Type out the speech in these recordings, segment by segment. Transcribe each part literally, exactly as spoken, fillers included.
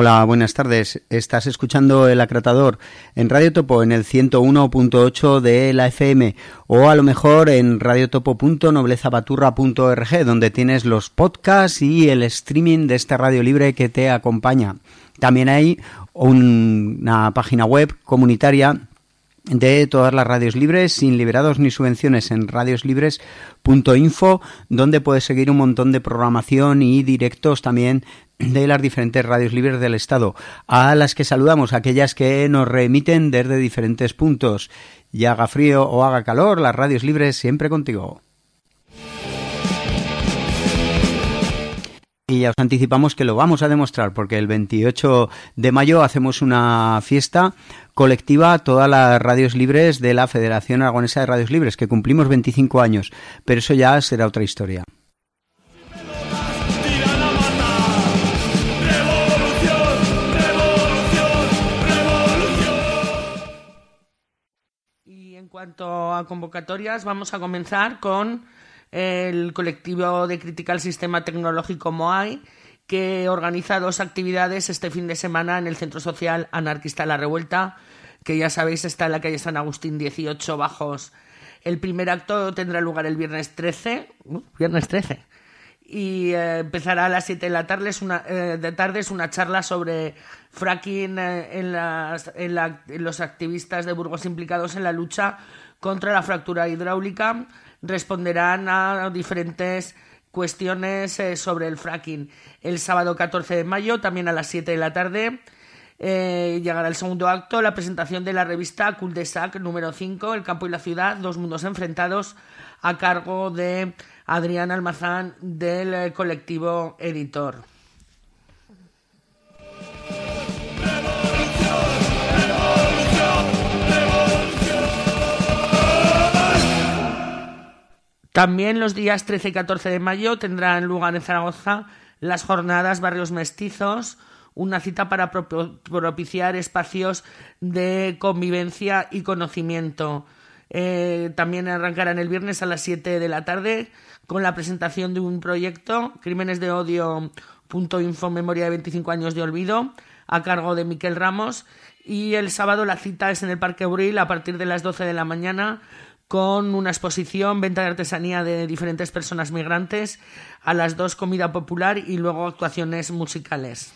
Hola, buenas tardes. Estás escuchando El Acratador en Radio Topo en el ciento uno punto ocho de la F M o a lo mejor en radiotopo punto noblezapaturra punto org, donde tienes los podcasts y el streaming de esta radio libre que te acompaña. También hay un, una página web comunitaria de todas las radios libres, sin liberados ni subvenciones, en radioslibres punto info, donde puedes seguir un montón de programación y directos también de las diferentes radios libres del Estado, a las que saludamos, aquellas que nos reemiten desde diferentes puntos. Y haga frío o haga calor, las radios libres siempre contigo. Y ya os anticipamos que lo vamos a demostrar, porque el veintiocho de mayo hacemos una fiesta colectiva a todas las radios libres de la Federación Aragonesa de Radios Libres, que cumplimos veinticinco años, pero eso ya será otra historia. Y en cuanto a convocatorias, vamos a comenzar con el colectivo de crítica al sistema tecnológico M O A I, que organiza dos actividades este fin de semana en el Centro Social Anarquista La Revuelta, que ya sabéis está en la calle San Agustín dieciocho Bajos. El primer acto tendrá lugar el viernes trece, uh, viernes trece, y eh, empezará a las siete de la tarde. Es una, eh, de tarde es una charla sobre fracking eh, en, las, en, la, en los activistas de Burgos implicados en la lucha contra la fractura hidráulica. Responderán a diferentes cuestiones eh, sobre el fracking. El sábado catorce de mayo, también a las siete de la tarde, eh, llegará el segundo acto, la presentación de la revista Cul-de-sac número cinco, El campo y la ciudad, dos mundos enfrentados, a cargo de Adrián Almazán del eh, colectivo Editor. También los días trece y catorce de mayo tendrán lugar en Zaragoza las jornadas Barrios Mestizos, una cita para propiciar espacios de convivencia y conocimiento. Eh, también arrancarán el viernes a las siete de la tarde con la presentación de un proyecto, Crímenes de Odio punto info, Memoria de veinticinco años de olvido, a cargo de Miquel Ramos. Y el sábado la cita es en el Parque Abril a partir de las doce de la mañana, con una exposición, venta de artesanía de diferentes personas migrantes, a las dos comida popular y luego actuaciones musicales.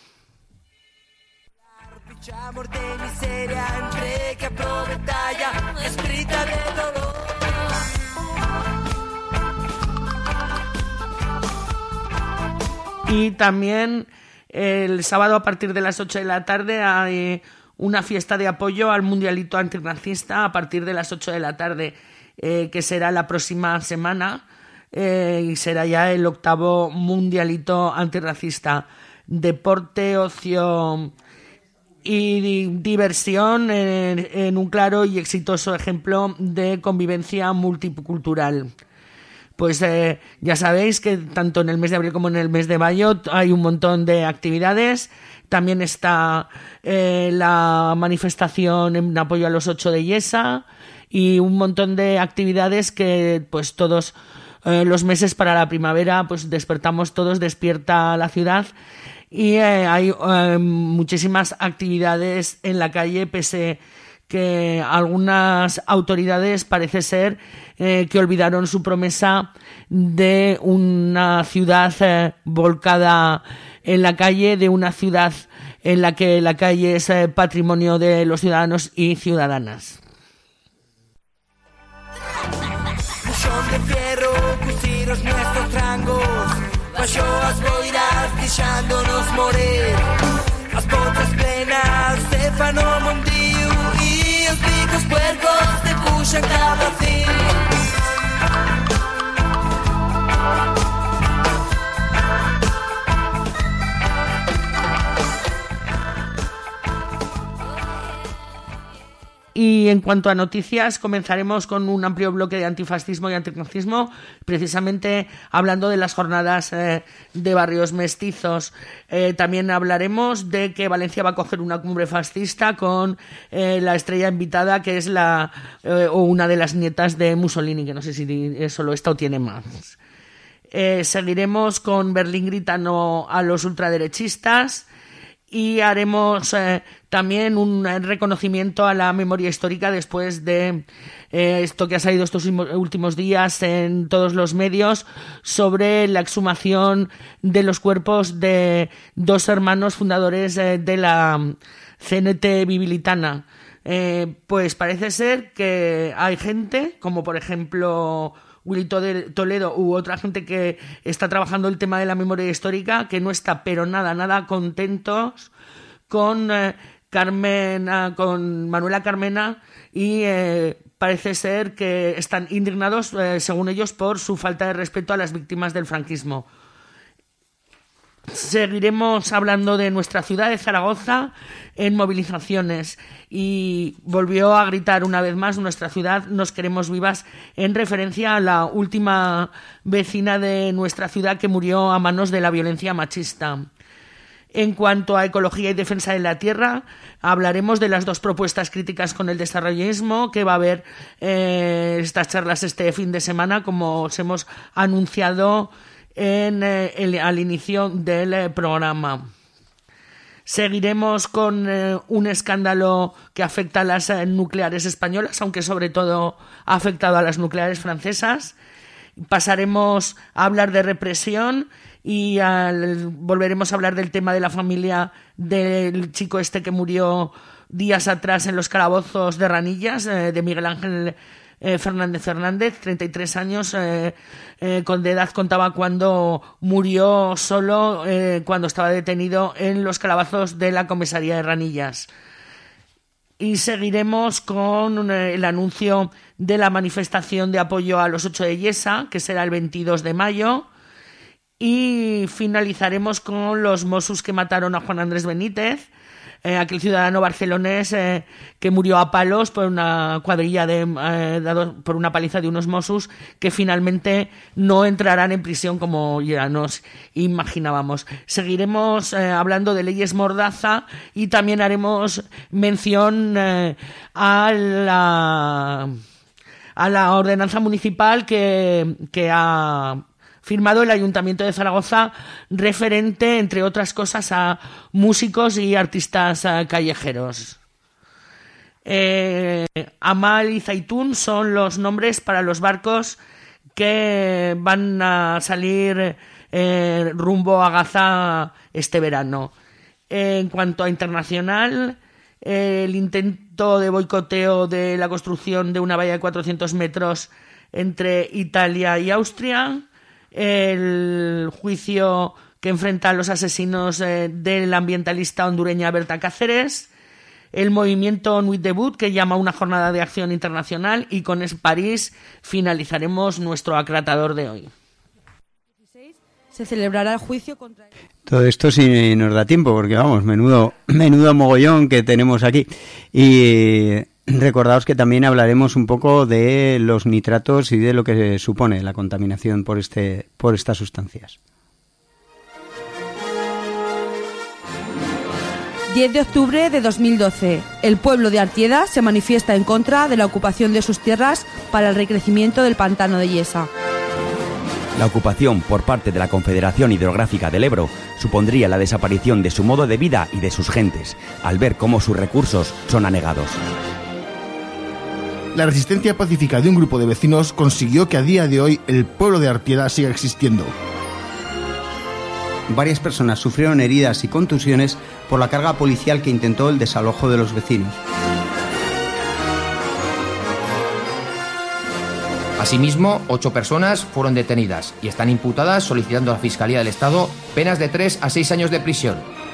Y también el sábado a partir de las ocho de la tarde hay una fiesta de apoyo al mundialito antirracista a partir de las ocho de la tarde. Eh, que será la próxima semana eh, y será ya el octavo mundialito antirracista. Deporte, ocio y diversión en, en un claro y exitoso ejemplo de convivencia multicultural. Pues eh, ya sabéis que tanto en el mes de abril como en el mes de mayo hay un montón de actividades. También está eh, la manifestación en apoyo a los ocho de Yesa y un montón de actividades que pues todos eh, los meses para la primavera pues despertamos todos, despierta la ciudad, y eh, hay eh, muchísimas actividades en la calle, pese que algunas autoridades parece ser eh, que olvidaron su promesa de una ciudad eh, volcada en la calle, de una ciudad en la que la calle es eh, patrimonio de los ciudadanos y ciudadanas. De fierro, cosidos nuestros trangos, baixoas boiras deixándonos morir, as botas plenas de fan o mundío e os bicos puercos te puxan cada fin. Y en cuanto a noticias, comenzaremos con un amplio bloque de antifascismo y antirracismo, precisamente hablando de las jornadas eh, de barrios mestizos. Eh, también hablaremos de que Valencia va a coger una cumbre fascista con eh, la estrella invitada, que es la eh, o una de las nietas de Mussolini, que no sé si es solo esta o tiene más. Eh, seguiremos con Berlín gritando a los ultraderechistas. y haremos eh, también un reconocimiento a la memoria histórica después de eh, esto que ha salido estos últimos días en todos los medios sobre la exhumación de los cuerpos de dos hermanos fundadores eh, de la C N T Bibilitana. Eh, pues parece ser que hay gente, como por ejemplo Willy Toledo u otra gente que está trabajando el tema de la memoria histórica, que no está pero nada, nada contentos con eh, Carmen, con Manuela Carmena, y eh, parece ser que están indignados, eh, según ellos, por su falta de respeto a las víctimas del franquismo. Seguiremos hablando de nuestra ciudad de Zaragoza en movilizaciones, y volvió a gritar una vez más nuestra ciudad, nos queremos vivas, en referencia a la última vecina de nuestra ciudad que murió a manos de la violencia machista. En cuanto a ecología y defensa de la tierra, hablaremos de las dos propuestas críticas con el desarrollismo que va a haber eh, estas charlas este fin de semana, como os hemos anunciado En, eh, el, al inicio del eh, programa. Seguiremos con eh, un escándalo que afecta a las eh, nucleares españolas, aunque sobre todo ha afectado a las nucleares francesas. Pasaremos a hablar de represión y al, volveremos a hablar del tema de la familia del chico este que murió días atrás en los calabozos de Ranillas, eh, de Miguel Ángel Eh, Fernández Fernández, treinta y tres años eh, eh, con de edad contaba cuando murió solo eh, cuando estaba detenido en los calabazos de la comisaría de Ranillas. Y seguiremos con eh, el anuncio de la manifestación de apoyo a los ocho de Yesa, que será el veintidós de mayo, y finalizaremos con los Mossos que mataron a Juan Andrés Benítez, Eh, aquel ciudadano barcelonés eh, que murió a palos por una cuadrilla de eh, dado por una paliza de unos Mossos, que finalmente no entrarán en prisión como ya nos imaginábamos. Seguiremos eh, hablando de leyes mordaza, y también haremos mención eh, a la a la ordenanza municipal que, que ha firmado el Ayuntamiento de Zaragoza, referente, entre otras cosas, a músicos y artistas uh, callejeros. Eh, Amal y Zaitún son los nombres para los barcos que van a salir eh, rumbo a Gaza este verano. Eh, en cuanto a internacional, eh, el intento de boicoteo de la construcción de una valla de cuatrocientos metros entre Italia y Austria, el juicio que enfrenta a los asesinos eh, del ambientalista hondureña Berta Cáceres, el movimiento Nuit Debout, que llama a una jornada de acción internacional, y con Es París finalizaremos nuestro acratador de hoy. Se celebrará el juicio contra... Todo esto si nos da tiempo, porque vamos, menudo, menudo mogollón que tenemos aquí. Y recordaos que también hablaremos un poco de los nitratos y de lo que supone la contaminación por este por estas sustancias. diez de octubre de dos mil doce. El pueblo de Artieda se manifiesta en contra de la ocupación de sus tierras para el recrecimiento del pantano de Yesa. La ocupación por parte de la Confederación Hidrográfica del Ebro supondría la desaparición de su modo de vida y de sus gentes, al ver cómo sus recursos son anegados. La resistencia pacífica de un grupo de vecinos consiguió que a día de hoy el pueblo de Artieda siga existiendo. Varias personas sufrieron heridas y contusiones por la carga policial que intentó el desalojo de los vecinos. Asimismo, ocho personas fueron detenidas y están imputadas, solicitando a la Fiscalía del Estado penas de tres a seis años de prisión.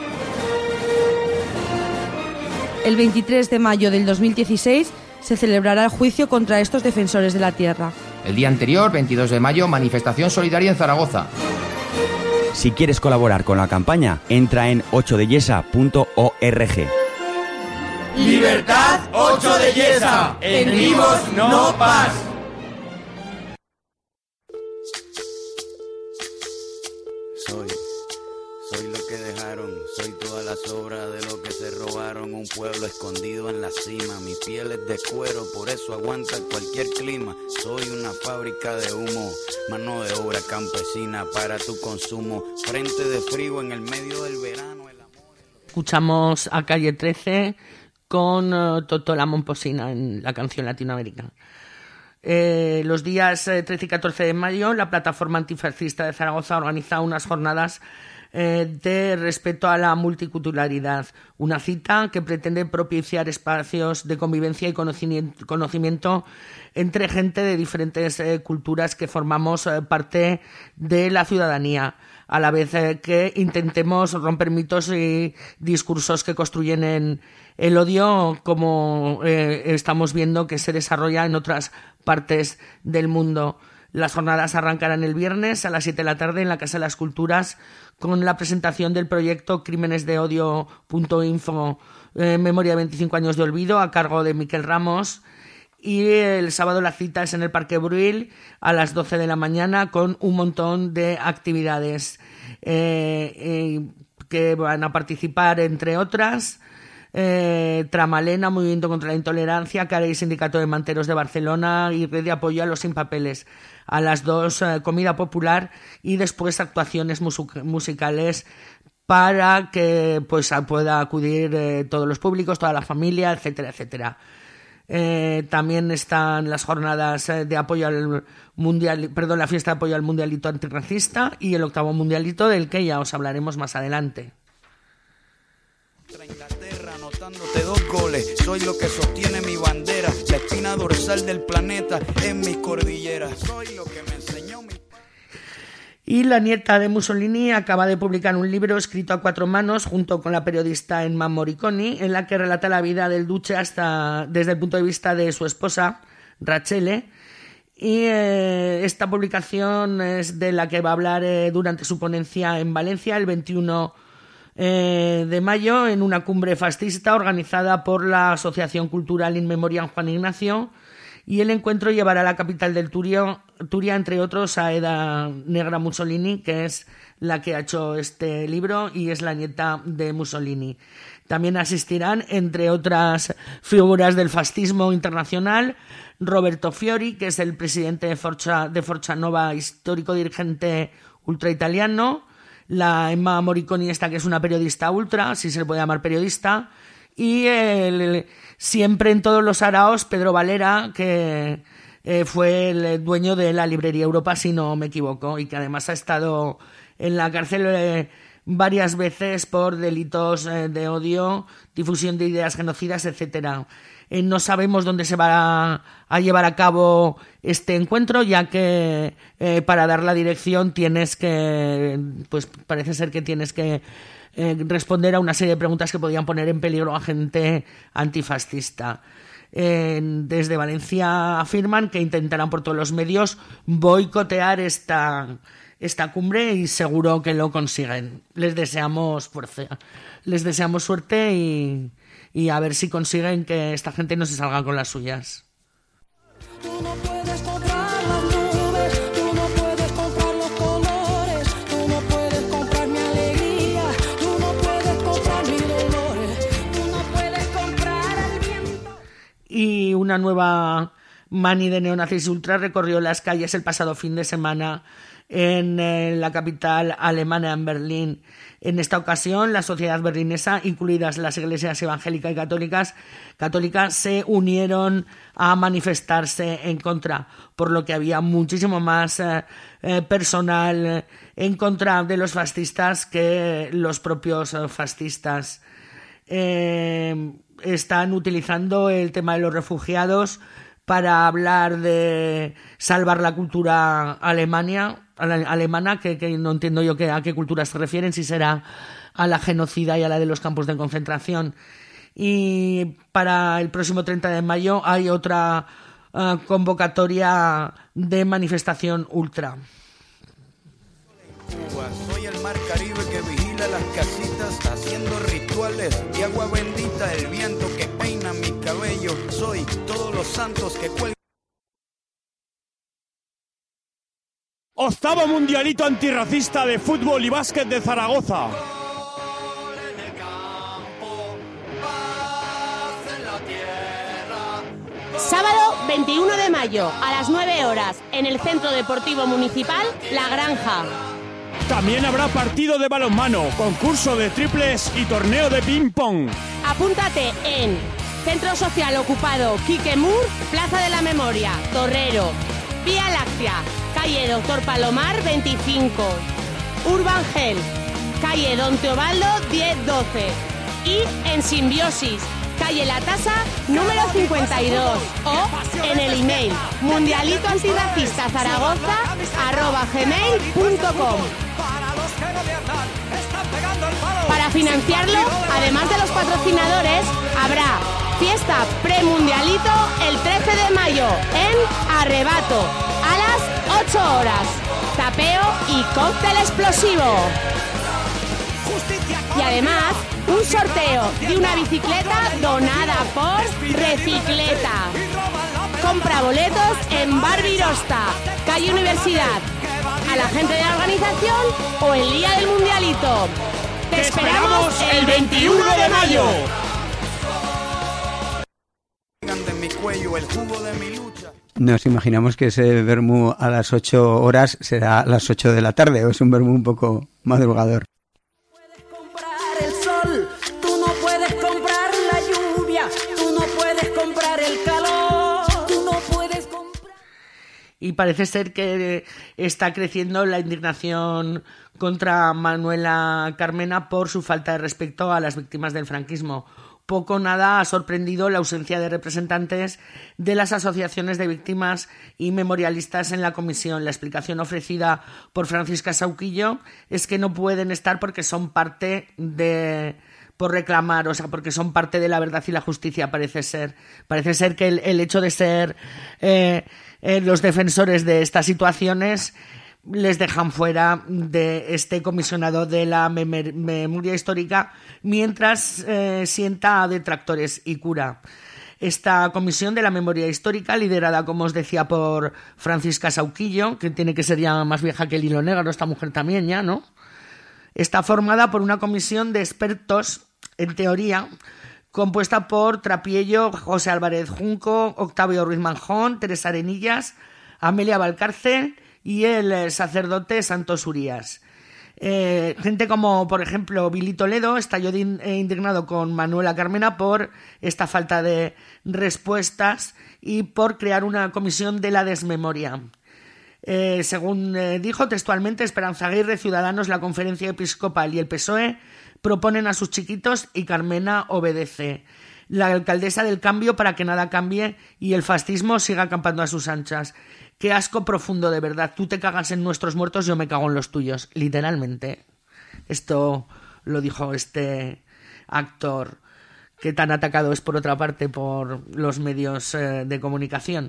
El veintitrés de mayo del dos mil dieciséis se celebrará el juicio contra estos defensores de la tierra. El día anterior, veintidós de mayo, manifestación solidaria en Zaragoza. Si quieres colaborar con la campaña, entra en ocho de yesa punto org. ¡Libertad ocho de Yesa! ¡En vivos no paz! Soy, soy lo que dejaron, soy toda la sobra de lo que se robaron. Un pueblo escondido en la cima, mi piel es de cuero, por eso aguanta cualquier clima. Soy una fábrica de humo, mano de obra campesina para tu consumo. Frente de frío en el medio del verano. escuchamos a Calle trece con uh, Totó la Momposina en la canción latinoamericana. Eh, los días eh, trece y catorce de mayo, la plataforma antifascista de Zaragoza organiza unas jornadas eh, de respeto a la multiculturalidad, una cita que pretende propiciar espacios de convivencia y conocimiento, conocimiento entre gente de diferentes eh, culturas que formamos eh, parte de la ciudadanía, a la vez eh, que intentemos romper mitos y discursos que construyen en el odio, como eh, estamos viendo que se desarrolla en otras partes del mundo. Las jornadas arrancarán el viernes a las siete de la tarde en la Casa de las Culturas con la presentación del proyecto crímenes de odio punto info, eh, Memoria de veinticinco años de olvido, a cargo de Miquel Ramos. Y el sábado la cita es en el Parque Bruil a las doce de la mañana con un montón de actividades eh, eh, que van a participar, entre otras, eh, Tramalena, Movimiento contra la Intolerancia, Carey, Sindicato de Manteros de Barcelona y Red de Apoyo a los Sin Papeles. A las dos, eh, comida popular y después actuaciones musu- musicales para que pues pueda acudir eh, todos los públicos, toda la familia, etcétera, etcétera. Eh, también están las jornadas de apoyo al mundial, perdón, la fiesta de apoyo al mundialito antirracista y el octavo mundialito, del que ya os hablaremos más adelante. Inglaterra anotándote dos goles, soy lo que sostiene mi bandera, la espina dorsal del planeta en mis cordilleras, soy lo que me enseñó mi... Y la nieta de Mussolini acaba de publicar un libro escrito a cuatro manos junto con la periodista Emma Morriconi, en la que relata la vida del duce hasta desde el punto de vista de su esposa, Rachele. Y eh, esta publicación es de la que va a hablar eh, durante su ponencia en Valencia el veintiuno eh, de mayo en una cumbre fascista organizada por la Asociación Cultural In Memoriam Juan Ignacio. Y el encuentro llevará a la capital del Turio, Turia, entre otros, a Eda Negra Mussolini, que es la que ha hecho este libro y es la nieta de Mussolini. También asistirán, entre otras figuras del fascismo internacional, Roberto Fiori, que es el presidente de Forza, de Forza Nova, histórico dirigente ultraitaliano, la Emma Morriconi, esta que es una periodista ultra, si se le puede llamar periodista, y el, el, siempre en todos los araos, Pedro Valera, que eh, fue el dueño de la librería Europa, si no me equivoco, y que además ha estado en la cárcel eh, varias veces por delitos eh, de odio, difusión de ideas genocidas, etcétera. Eh, no sabemos dónde se va a, a llevar a cabo este encuentro, ya que eh, para dar la dirección tienes que, pues parece ser que tienes que Eh, responder a una serie de preguntas que podían poner en peligro a gente antifascista. Eh, desde Valencia afirman que intentarán por todos los medios boicotear esta, esta cumbre y seguro que lo consiguen. Les deseamos fuerza, les deseamos suerte y, y a ver si consiguen que esta gente no se salga con las suyas. Tú no puedes comprar las nubes, tú no puedes comprar los colores, tú no puedes comprar mi alegría, tú no puedes comprar mis dolores, tú no puedes comprar el viento. Y una nueva mani de neonazis ultra recorrió las calles el pasado fin de semana en eh, la capital alemana, en Berlín. En esta ocasión, la sociedad berlinesa, incluidas las iglesias evangélicas y católicas, católicas, se unieron a manifestarse en contra, por lo que había muchísimo más eh, eh, personal en contra de los fascistas que los propios eh, fascistas. Eh, están utilizando el tema de los refugiados para hablar de salvar la cultura alemania, alemana, que, que no entiendo yo que, a qué cultura se refieren, si será a la genocida y a la de los campos de concentración. Y para el próximo treinta de mayo hay otra uh, convocatoria de manifestación ultra. Cuba, soy el mar Caribe que vigila las casitas haciendo rituales de agua bendita, el viento que peina mi cabello, soy todos los santos que cuelgan. Octavo mundialito antirracista de fútbol y básquet de Zaragoza. Sábado veintiuno de mayo a las nueve horas en el Centro Deportivo Municipal La Granja. También habrá partido de balonmano, concurso de triples y torneo de ping-pong. Apúntate en Centro Social Ocupado Quique Mur, Plaza de la Memoria, Torrero, Vía Láctea, calle Doctor Palomar veinticinco, Urban Health, calle Don Teobaldo diez doce y en Simbiosis, calle La Tasa número cincuenta y dos o en el email mundialito antirracista zaragoza arroba gmail punto com. Para financiarlo, además de los patrocinadores, habrá fiesta premundialito el trece de mayo en Arrebato a las ocho horas, tapeo y cóctel explosivo. Y además, un sorteo de una bicicleta donada por Recicleta. Compra boletos en Bar Virosta, calle Universidad, a la gente de la organización o el día del Mundialito. ¡Te esperamos el veintiuno de mayo! Nos imaginamos que ese vermú a las ocho horas será a las ocho de la tarde, o es un vermú un poco madrugador. El sol, tú no puedes comprar la lluvia, tú no puedes comprar el calor, tú no puedes comprar... Y parece ser que está creciendo la indignación contra Manuela Carmena por su falta de respeto a las víctimas del franquismo. Poco o nada ha sorprendido la ausencia de representantes de las asociaciones de víctimas y memorialistas en la comisión. La explicación ofrecida por Francisca Sauquillo es que no pueden estar porque son parte de... por reclamar, o sea, porque son parte de la verdad y la justicia, parece ser. Parece ser que el, el hecho de ser eh, eh, los defensores de estas situaciones les dejan fuera de este comisionado de la mem- memoria histórica mientras eh, sienta a detractores y cura. Esta comisión de la memoria histórica, liderada, como os decía, por Francisca Sauquillo, que tiene que ser ya más vieja que el hilo negro, esta mujer también ya, ¿no? Está formada por una comisión de expertos, en teoría, compuesta por Trapiello, José Álvarez Junco, Octavio Ruiz Manjón, Teresa Arenillas, Amelia Valcárcel y el sacerdote Santos Urías. Eh, gente como, por ejemplo, Billy Toledo estalló de in- indignado con Manuela Carmena por esta falta de respuestas y por crear una comisión de la desmemoria. Eh, según eh, dijo textualmente, Esperanza Aguirre, Ciudadanos, la Conferencia Episcopal y el P S O E proponen a sus chiquitos y Carmena obedece. La alcaldesa del cambio para que nada cambie y el fascismo siga acampando a sus anchas. Qué asco profundo, de verdad. Tú te cagas en nuestros muertos, yo me cago en los tuyos. Literalmente. Esto lo dijo este actor que tan atacado es, por otra parte, por los medios eh, de comunicación.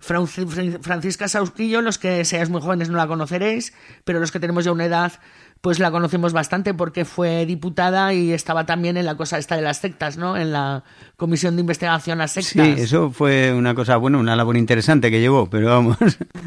Francisca Sauquillo, los que seáis muy jóvenes no la conoceréis, pero los que tenemos ya una edad, pues la conocemos bastante porque fue diputada y estaba también en la cosa esta de las sectas, ¿no? En la comisión de investigación a sectas. Sí, eso fue una cosa, bueno, una labor interesante que llevó, pero vamos.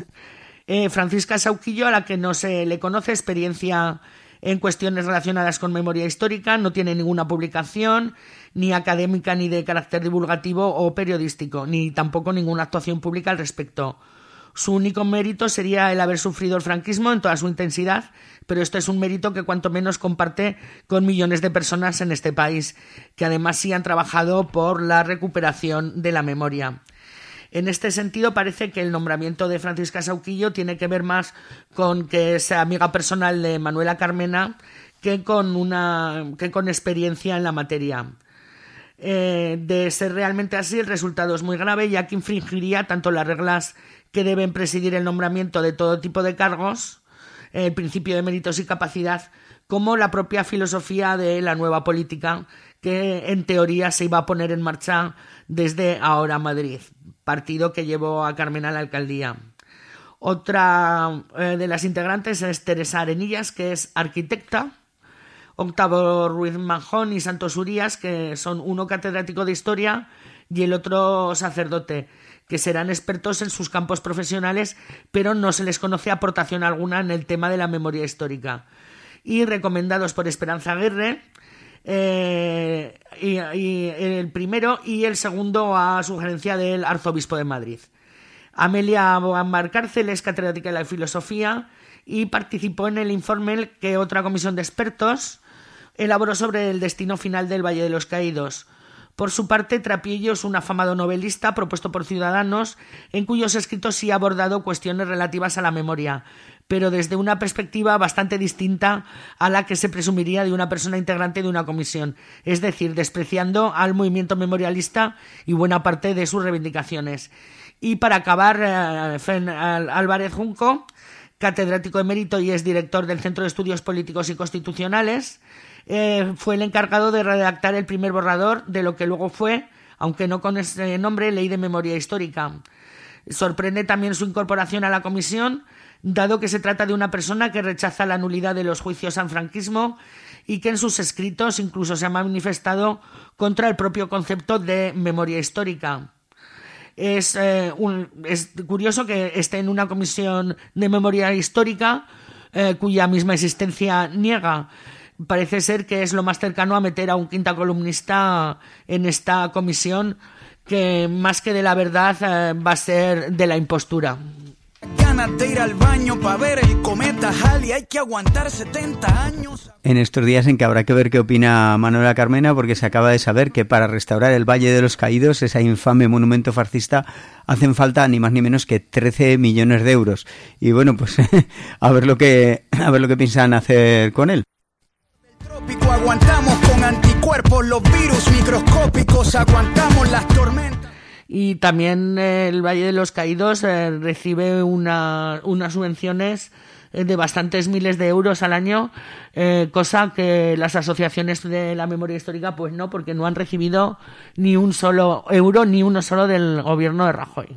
Eh, Francisca Sauquillo, a la que no se le conoce experiencia en cuestiones relacionadas con memoria histórica, no tiene ninguna publicación, ni académica, ni de carácter divulgativo o periodístico, ni tampoco ninguna actuación pública al respecto. Su único mérito sería el haber sufrido el franquismo en toda su intensidad, pero esto es un mérito que cuanto menos comparte con millones de personas en este país, que además sí han trabajado por la recuperación de la memoria. En este sentido, parece que el nombramiento de Francisca Sauquillo tiene que ver más con que sea amiga personal de Manuela Carmena que con, una, que con experiencia en la materia. Eh, de ser realmente así, el resultado es muy grave, ya que infringiría tanto las reglas que deben presidir el nombramiento de todo tipo de cargos, el principio de méritos y capacidad, como la propia filosofía de la nueva política que en teoría se iba a poner en marcha desde Ahora Madrid, partido que llevó a Carmena a la alcaldía. Otra eh, de las integrantes es Teresa Arenillas, que es arquitecta, Octavio Ruiz Manjón y Santos Urías, que son uno catedrático de historia y el otro sacerdote, que serán expertos en sus campos profesionales, pero no se les conoce aportación alguna en el tema de la memoria histórica. Y recomendados por Esperanza Aguirre, eh, y, y el primero y el segundo a sugerencia del arzobispo de Madrid. Amelia Valcárcel es catedrática de la filosofía y participó en el informe que otra comisión de expertos elaboró sobre el destino final del Valle de los Caídos. Por su parte, Trapillo es un afamado novelista propuesto por Ciudadanos, en cuyos escritos sí ha abordado cuestiones relativas a la memoria, pero desde una perspectiva bastante distinta a la que se presumiría de una persona integrante de una comisión, es decir, despreciando al movimiento memorialista y buena parte de sus reivindicaciones. Y para acabar, eh, Fen Álvarez Junco, catedrático emérito y es director del Centro de Estudios Políticos y Constitucionales, eh, fue el encargado de redactar el primer borrador de lo que luego fue, aunque no con ese nombre, Ley de Memoria Histórica. Sorprende también su incorporación a la comisión, dado que se trata de una persona que rechaza la nulidad de los juicios al franquismo y que en sus escritos incluso se ha manifestado contra el propio concepto de memoria histórica. Es, eh, un, es curioso que esté en una comisión de memoria histórica eh, cuya misma existencia niega. Parece ser que es lo más cercano a meter a un quinta columnista en esta comisión, que más que de la verdad eh, va a ser de la impostura. Ganas de ir al baño para ver el cometa Halley, hay que aguantar setenta años. En estos días en que habrá que ver qué opina Manuela Carmena, porque se acaba de saber que para restaurar el Valle de los Caídos, ese infame monumento fascista, hacen falta ni más ni menos que trece millones de euros. Y bueno, pues a ver lo que a ver lo que piensan hacer con él. Aguantamos con anticuerpos los virus microscópicos, aguantamos las tormentas. Y también eh, el Valle de los Caídos eh, recibe una, unas subvenciones eh, de bastantes miles de euros al año, eh, cosa que las asociaciones de la memoria histórica pues no, porque no han recibido ni un solo euro, ni uno solo del gobierno de Rajoy.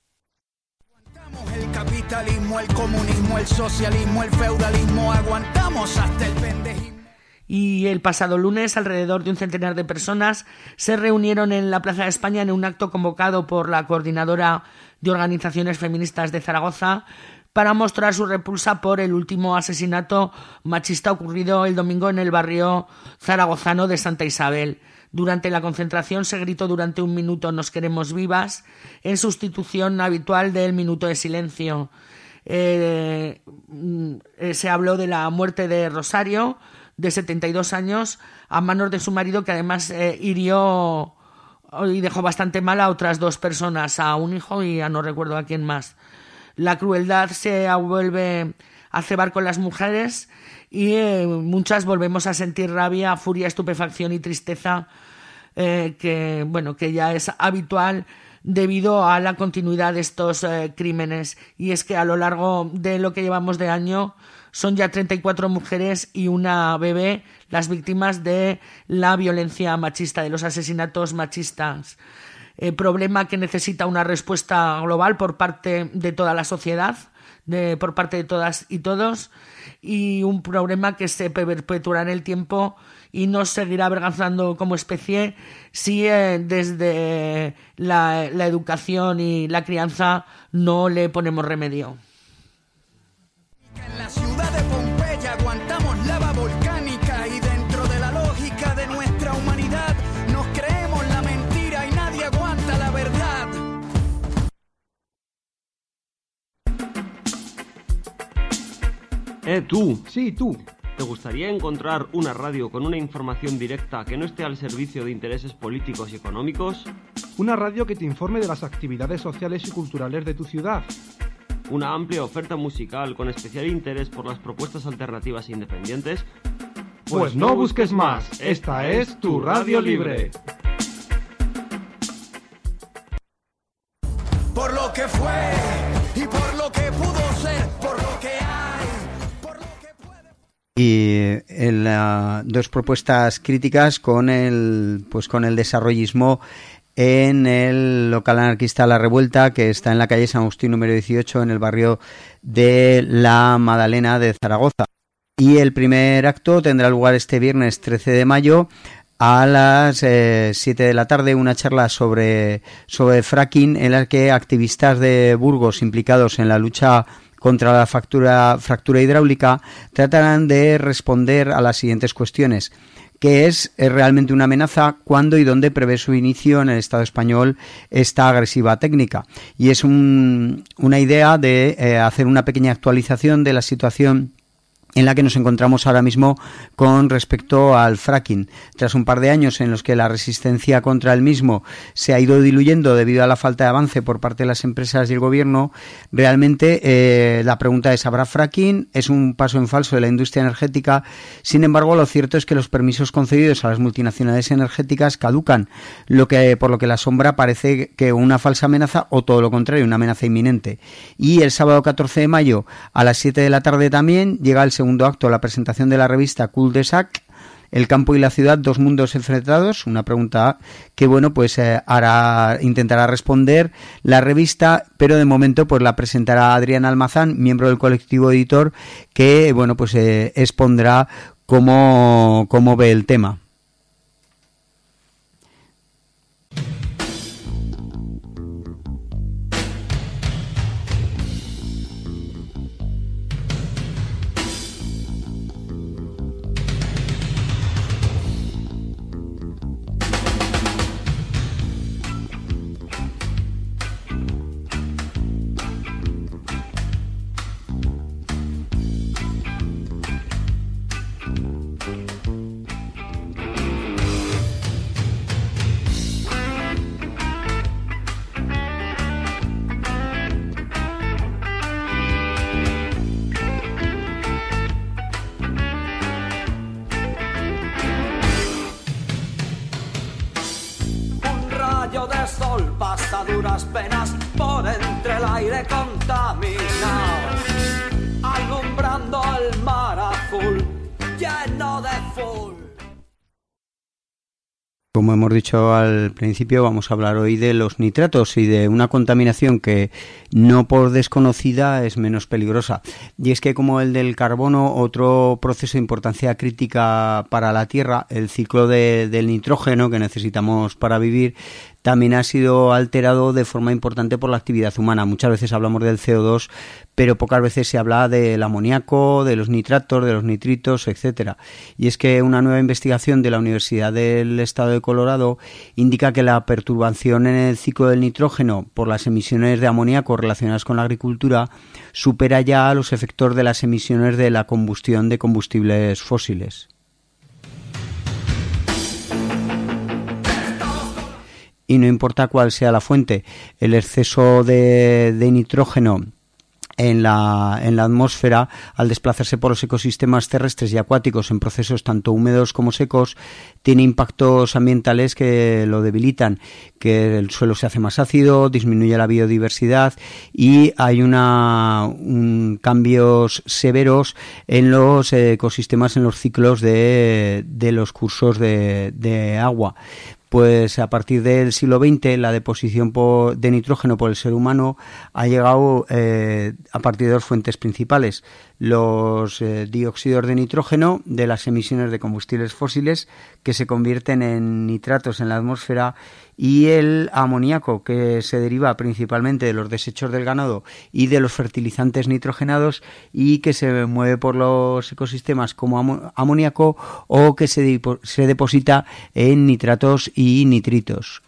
Aguantamos el capitalismo, el comunismo, el socialismo, el feudalismo, aguantamos hasta el pendejismo. Y el pasado lunes, alrededor de un centenar de personas se reunieron en la Plaza de España en un acto convocado por la Coordinadora de Organizaciones Feministas de Zaragoza para mostrar su repulsa por el último asesinato machista ocurrido el domingo en el barrio zaragozano de Santa Isabel. Durante la concentración se gritó durante un minuto "Nos queremos vivas", en sustitución habitual del minuto de silencio. Eh, eh, se habló de la muerte de Rosario, de setenta y dos años, a manos de su marido, que además eh, hirió y dejó bastante mal a otras dos personas, a un hijo y a no recuerdo a quién más. La crueldad se vuelve a cebar con las mujeres y eh, muchas volvemos a sentir rabia, furia, estupefacción y tristeza, eh, que, bueno, que ya es habitual debido a la continuidad de estos eh, crímenes. Y es que a lo largo de lo que llevamos de año son ya treinta y cuatro mujeres y una bebé las víctimas de la violencia machista, de los asesinatos machistas. Eh, problema que necesita una respuesta global por parte de toda la sociedad, de, por parte de todas y todos, y un problema que se perpetuará en el tiempo y nos seguirá avergonzando como especie si eh, desde la, la educación y la crianza no le ponemos remedio. En la ciudad de Pompeya aguantamos lava volcánica y dentro de la lógica de nuestra humanidad nos creemos la mentira y nadie aguanta la verdad. Eh, tú. Sí, tú. ¿Te gustaría encontrar una radio con una información directa que no esté al servicio de intereses políticos y económicos? Una radio que te informe de las actividades sociales y culturales de tu ciudad. Una amplia oferta musical con especial interés por las propuestas alternativas e independientes. Pues no busques más, esta es tu radio libre. Por lo que fue y por lo que pudo ser, por lo que hay, por lo que puede. Y en la, dos propuestas críticas con el, pues con el desarrollismo en el local anarquista La Revuelta, que está en la calle San Agustín número dieciocho, en el barrio de La Madalena de Zaragoza. Y el primer acto tendrá lugar este viernes trece de mayo a las eh, siete de la tarde, una charla sobre, sobre fracking, en la que activistas de Burgos implicados en la lucha contra la fractura, fractura hidráulica tratarán de responder a las siguientes cuestiones. que es, es realmente una amenaza, cuándo y dónde prevé su inicio en el Estado español esta agresiva técnica. Y es un, una idea de eh, hacer una pequeña actualización de la situación en la que nos encontramos ahora mismo con respecto al fracking. Tras un par de años en los que la resistencia contra el mismo se ha ido diluyendo debido a la falta de avance por parte de las empresas y el gobierno, realmente eh, la pregunta es, ¿habrá fracking? Es un paso en falso de la industria energética. Sin embargo, lo cierto es que los permisos concedidos a las multinacionales energéticas caducan, lo que por lo que la sombra parece que una falsa amenaza o todo lo contrario, una amenaza inminente. Y el sábado catorce de mayo a las siete de la tarde también llega el segundo acto, la presentación de la revista Cul de Sac, El campo y la ciudad, dos mundos enfrentados, una pregunta que bueno pues eh, hará intentará responder la revista, pero de momento pues la presentará Adriana Almazán, miembro del colectivo editor, que bueno pues eh, expondrá cómo, cómo ve el tema. Duras penas por entre el aire contaminado, alumbrando el mar azul lleno de full. Como hemos dicho al principio, vamos a hablar hoy de los nitratos y de una contaminación que no por desconocida es menos peligrosa. Y es que, como el del carbono, otro proceso de importancia crítica para la Tierra, el ciclo de, del nitrógeno que necesitamos para vivir, también ha sido alterado de forma importante por la actividad humana. Muchas veces hablamos del C O dos, pero pocas veces se habla del amoníaco, de los nitratos, de los nitritos, etcétera. Y es que una nueva investigación de la Universidad del Estado de Colorado indica que la perturbación en el ciclo del nitrógeno por las emisiones de amoníaco relacionadas con la agricultura supera ya los efectos de las emisiones de la combustión de combustibles fósiles. Y no importa cuál sea la fuente, el exceso de, de nitrógeno en la, en la atmósfera, al desplazarse por los ecosistemas terrestres y acuáticos en procesos tanto húmedos como secos, tiene impactos ambientales que lo debilitan, que el suelo se hace más ácido, disminuye la biodiversidad y hay una un, cambios severos en los ecosistemas, en los ciclos de, de los cursos de, de agua. Pues a partir del siglo veinte la deposición por, de nitrógeno por el ser humano ha llegado eh, a partir de dos fuentes principales: los eh, dióxidos de nitrógeno de las emisiones de combustibles fósiles, que se convierten en nitratos en la atmósfera, y el amoníaco, que se deriva principalmente de los desechos del ganado y de los fertilizantes nitrogenados, y que se mueve por los ecosistemas como am- amoníaco o que se, dipo- se deposita en nitratos y nitritos.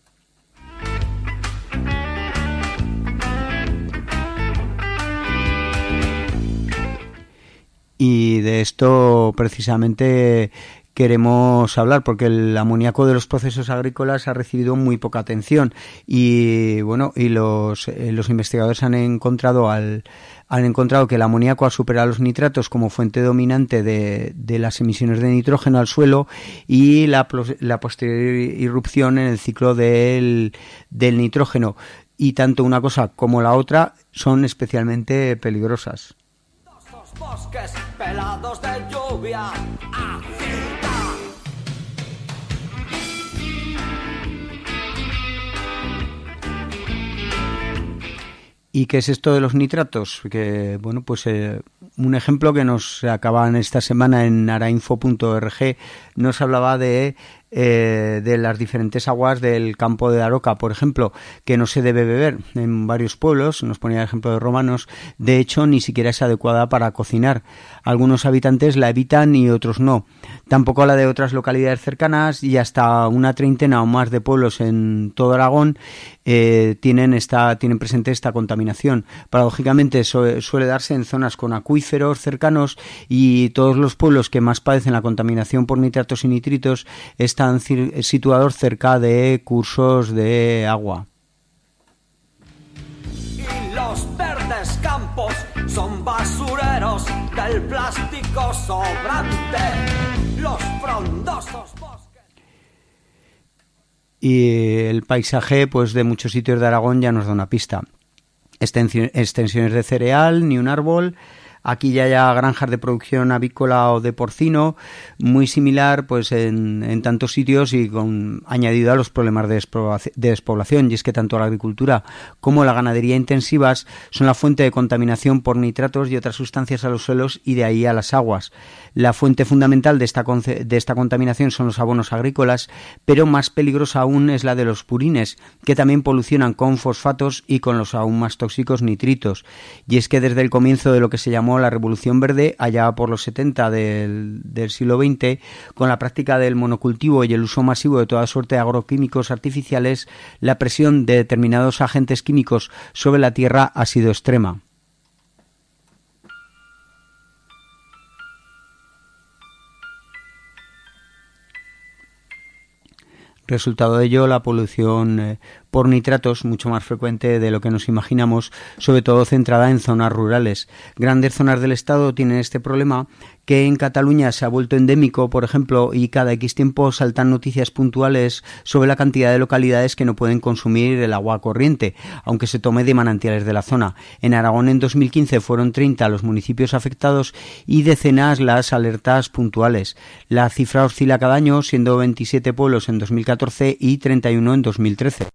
Y de esto precisamente queremos hablar, porque el amoníaco de los procesos agrícolas ha recibido muy poca atención y bueno y los eh, los investigadores han encontrado al han encontrado que el amoníaco ha superado los nitratos como fuente dominante de, de las emisiones de nitrógeno al suelo, y la, la posterior irrupción en el ciclo del, del nitrógeno, y tanto una cosa como la otra son especialmente peligrosas. Bosques pelados de lluvia ácida. ¿Y qué es esto de los nitratos? Que bueno, pues eh, un ejemplo que nos acaban esta semana en arainfo punto org nos hablaba de eh, de las diferentes aguas del campo de Daroca, por ejemplo, que no se debe beber en varios pueblos. Nos ponía el ejemplo de Romanos. De hecho, ni siquiera es adecuada para cocinar. Algunos habitantes la evitan y otros no. Tampoco la de otras localidades cercanas, y hasta una treintena o más de pueblos en todo Aragón eh, tienen esta tienen presente esta contaminación. Paradójicamente su, suele darse en zonas con acuíferos cercanos, y todos los pueblos que más padecen la contaminación por nitratos y nitritos están situados cerca de cursos de agua. Y los verdes campos son basureros del plástico sobrante, los frondosos bosques. Y el paisaje, pues, de muchos sitios de Aragón ya nos da una pista. Extensiones de cereal, ni un árbol. Aquí ya hay granjas de producción avícola o de porcino, muy similar pues en, en tantos sitios, y con añadido a los problemas de despoblación. Y es que tanto la agricultura como la ganadería intensivas son la fuente de contaminación por nitratos y otras sustancias a los suelos, y de ahí a las aguas. La fuente fundamental de esta, de esta contaminación son los abonos agrícolas, pero más peligrosa aún es la de los purines, que también polucionan con fosfatos y con los aún más tóxicos nitritos. Y es que desde el comienzo de lo que se llamó la Revolución Verde, allá por los setenta del, del siglo veinte, con la práctica del monocultivo y el uso masivo de toda suerte de agroquímicos artificiales, la presión de determinados agentes químicos sobre la tierra ha sido extrema. Resultado de ello, la polución eh, por nitratos, mucho más frecuente de lo que nos imaginamos, sobre todo centrada en zonas rurales. Grandes zonas del Estado tienen este problema, que en Cataluña se ha vuelto endémico, por ejemplo, y cada X tiempo saltan noticias puntuales sobre la cantidad de localidades que no pueden consumir el agua corriente, aunque se tome de manantiales de la zona. En Aragón en dos mil quince fueron treinta los municipios afectados y decenas las alertas puntuales. La cifra oscila cada año, siendo veintisiete pueblos en dos mil catorce y treinta y uno en dos mil trece.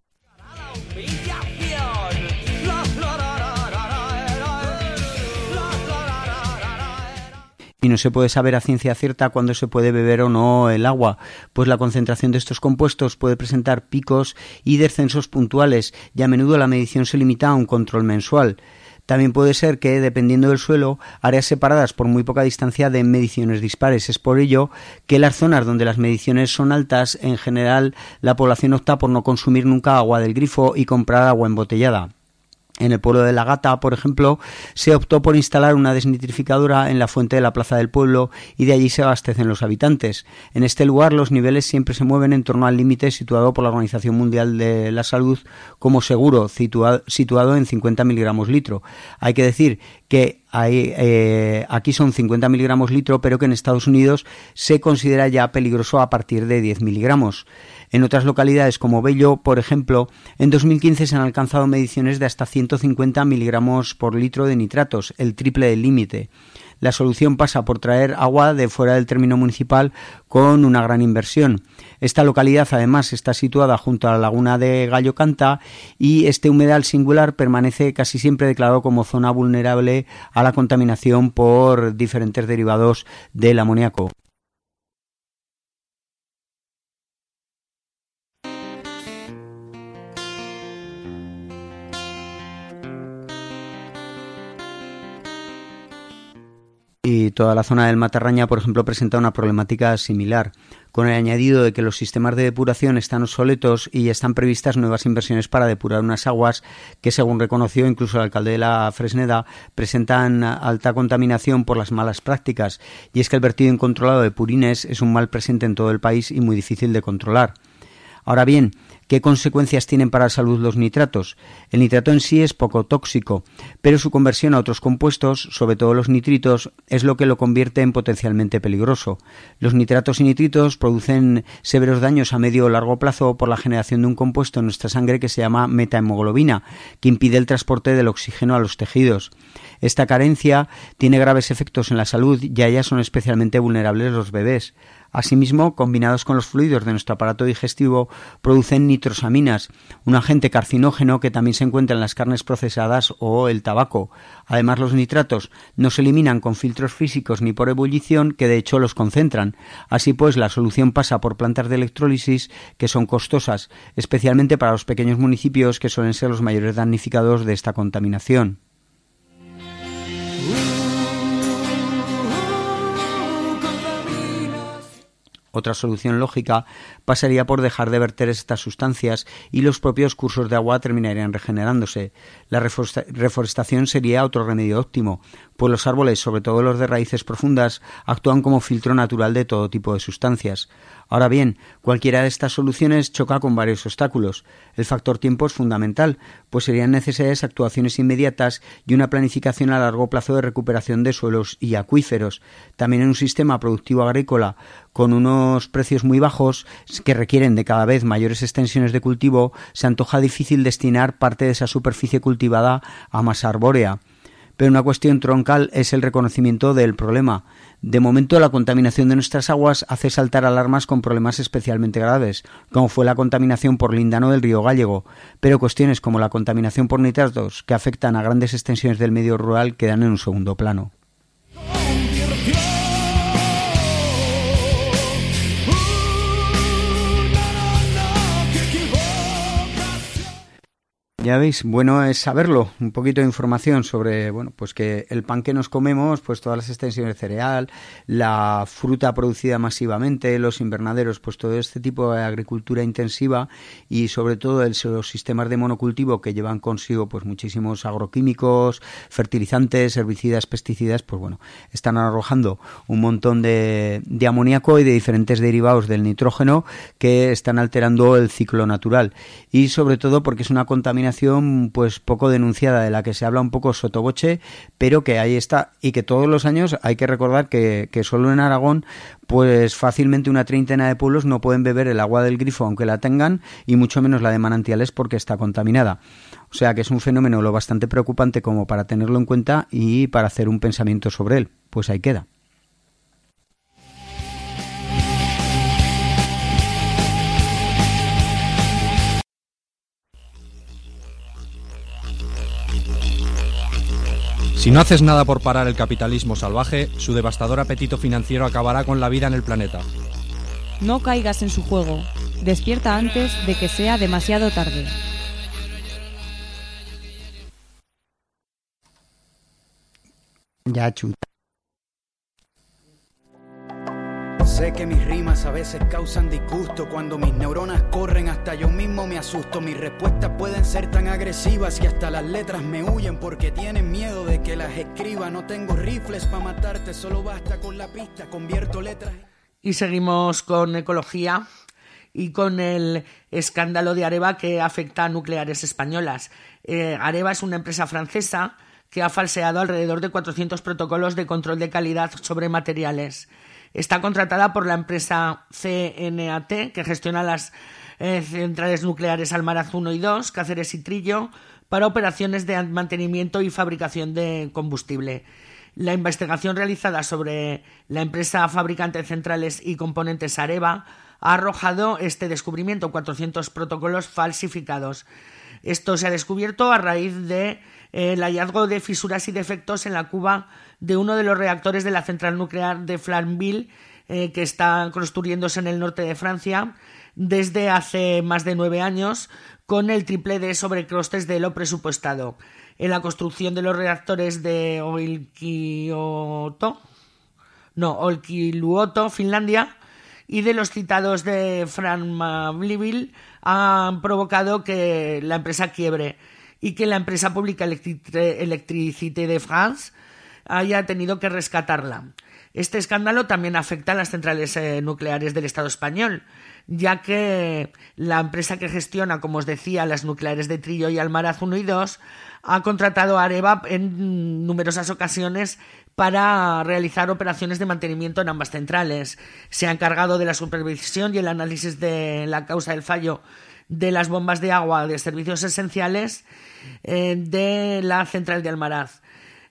Y no se puede saber a ciencia cierta cuándo se puede beber o no el agua, pues la concentración de estos compuestos puede presentar picos y descensos puntuales, y a menudo la medición se limita a un control mensual. También puede ser que, dependiendo del suelo, áreas separadas por muy poca distancia den mediciones dispares. Es por ello que las zonas donde las mediciones son altas, en general, la población opta por no consumir nunca agua del grifo y comprar agua embotellada. En el pueblo de La Gata, por ejemplo, se optó por instalar una desnitrificadora en la fuente de la plaza del pueblo, y de allí se abastecen los habitantes. En este lugar los niveles siempre se mueven en torno al límite situado por la Organización Mundial de la Salud como seguro, situado, situado en cincuenta miligramos litro. Hay que decir que hay, eh, aquí son cincuenta miligramos litro, pero que en Estados Unidos se considera ya peligroso a partir de diez miligramos. En otras localidades como Bello, por ejemplo, en dos mil quince se han alcanzado mediciones de hasta ciento cincuenta miligramos por litro de nitratos, el triple del límite. La solución pasa por traer agua de fuera del término municipal con una gran inversión. Esta localidad además está situada junto a la laguna de Gallo Canta, y este humedal singular permanece casi siempre declarado como zona vulnerable a la contaminación por diferentes derivados del amoníaco. Y toda la zona del Matarraña, por ejemplo, presenta una problemática similar, con el añadido de que los sistemas de depuración están obsoletos y ya están previstas nuevas inversiones para depurar unas aguas que, según reconoció incluso el alcalde de la Fresneda, presentan alta contaminación por las malas prácticas. Y es que el vertido incontrolado de purines es un mal presente en todo el país y muy difícil de controlar. Ahora bien, ¿qué consecuencias tienen para la salud los nitratos? El nitrato en sí es poco tóxico, pero su conversión a otros compuestos, sobre todo los nitritos, es lo que lo convierte en potencialmente peligroso. Los nitratos y nitritos producen severos daños a medio o largo plazo por la generación de un compuesto en nuestra sangre que se llama metahemoglobina, que impide el transporte del oxígeno a los tejidos. Esta carencia tiene graves efectos en la salud, y a ella son especialmente vulnerables los bebés. Asimismo, combinados con los fluidos de nuestro aparato digestivo, producen nitrosaminas, un agente carcinógeno que también se encuentra en las carnes procesadas o el tabaco. Además, los nitratos no se eliminan con filtros físicos ni por ebullición, que de hecho los concentran. Así pues, la solución pasa por plantas de electrólisis que son costosas, especialmente para los pequeños municipios que suelen ser los mayores damnificados de esta contaminación. Otra solución lógica pasaría por dejar de verter estas sustancias y los propios cursos de agua terminarían regenerándose. La reforestación sería otro remedio óptimo, pues los árboles, sobre todo los de raíces profundas, actúan como filtro natural de todo tipo de sustancias. Ahora bien, cualquiera de estas soluciones choca con varios obstáculos. El factor tiempo es fundamental, pues serían necesarias actuaciones inmediatas y una planificación a largo plazo de recuperación de suelos y acuíferos. También en un sistema productivo agrícola con unos precios muy bajos que requieren de cada vez mayores extensiones de cultivo, se antoja difícil destinar parte de esa superficie cultivada a masa arbórea. Pero una cuestión troncal es el reconocimiento del problema. De momento, la contaminación de nuestras aguas hace saltar alarmas con problemas especialmente graves, como fue la contaminación por lindano del río Gállego, pero cuestiones como la contaminación por nitratos, que afectan a grandes extensiones del medio rural, quedan en un segundo plano. Ya veis, bueno es saberlo, un poquito de información sobre, bueno, pues que el pan que nos comemos, pues todas las extensiones de cereal, la fruta producida masivamente, los invernaderos, pues todo este tipo de agricultura intensiva y sobre todo el, los sistemas de monocultivo que llevan consigo pues muchísimos agroquímicos, fertilizantes, herbicidas, pesticidas, pues bueno, están arrojando un montón de, de amoníaco y de diferentes derivados del nitrógeno que están alterando el ciclo natural y sobre todo porque es una contaminación pues poco denunciada, de la que se habla un poco sotoboche, pero que ahí está y que todos los años hay que recordar que, que solo en Aragón pues fácilmente una treintena de pueblos no pueden beber el agua del grifo aunque la tengan y mucho menos la de manantiales porque está contaminada. O sea que es un fenómeno lo bastante preocupante como para tenerlo en cuenta y para hacer un pensamiento sobre él. Pues ahí queda. Si no haces nada por parar el capitalismo salvaje, su devastador apetito financiero acabará con la vida en el planeta. No caigas en su juego. Despierta antes de que sea demasiado tarde. Ya chuta. Sé que mis rimas a veces causan disgusto. Cuando mis neuronas corren hasta yo mismo me asusto. Mis respuestas pueden ser tan agresivas que hasta las letras me huyen porque tienen miedo de que las escriba. No tengo rifles para matarte, solo basta con la pista. Convierto letras... Y seguimos con ecología y con el escándalo de Areva que afecta a nucleares españolas. Eh, Areva es una empresa francesa que ha falseado alrededor de cuatrocientos protocolos de control de calidad sobre materiales. Está contratada por la empresa C N A T, que gestiona las eh, centrales nucleares Almaraz uno y dos, Cáceres y Trillo, para operaciones de mantenimiento y fabricación de combustible. La investigación realizada sobre la empresa fabricante de centrales y componentes Areva ha arrojado este descubrimiento, cuatrocientos protocolos falsificados. Esto se ha descubierto a raíz de eh, el hallazgo de fisuras y defectos en la cuba de uno de los reactores de la central nuclear de Flamanville, eh, que está construyéndose en el norte de Francia desde hace más de nueve años, con el triple de sobrecostes de lo presupuestado. En la construcción de los reactores de Olkiluoto, no, Olkiluoto, Finlandia, y de los citados de Flamanville han provocado que la empresa quiebre y que la empresa pública Electricité de France haya tenido que rescatarla. Este escándalo también afecta a las centrales eh, nucleares del Estado español, ya que la empresa que gestiona, como os decía, las nucleares de Trillo y Almaraz uno y dos ha contratado a Areva en numerosas ocasiones para realizar operaciones de mantenimiento en ambas centrales. Se ha encargado de la supervisión y el análisis de la causa del fallo de las bombas de agua de servicios esenciales eh, de la central de Almaraz.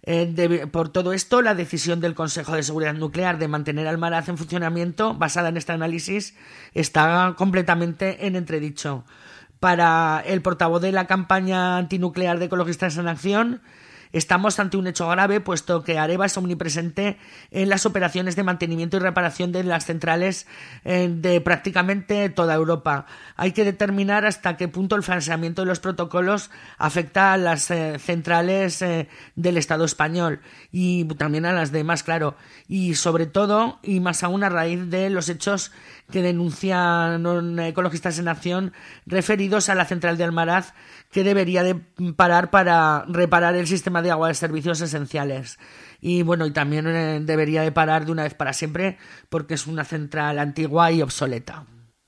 Eh, de, por todo esto, la decisión del Consejo de Seguridad Nuclear de mantener Almaraz en funcionamiento, basada en este análisis, está completamente en entredicho. Para el portavoz de la campaña antinuclear de Ecologistas en Acción, estamos ante un hecho grave, puesto que Areva es omnipresente en las operaciones de mantenimiento y reparación de las centrales eh, de prácticamente toda Europa. Hay que determinar hasta qué punto el falseamiento de los protocolos afecta a las eh, centrales eh, del Estado español y también a las demás, claro. Y sobre todo, y más aún a raíz de los hechos que denuncian Ecologistas en Acción referidos a la central de Almaraz, que debería de parar para reparar el sistema de agua de servicios esenciales. Y bueno, y también eh, debería de parar de una vez para siempre, porque es una central antigua y obsoleta.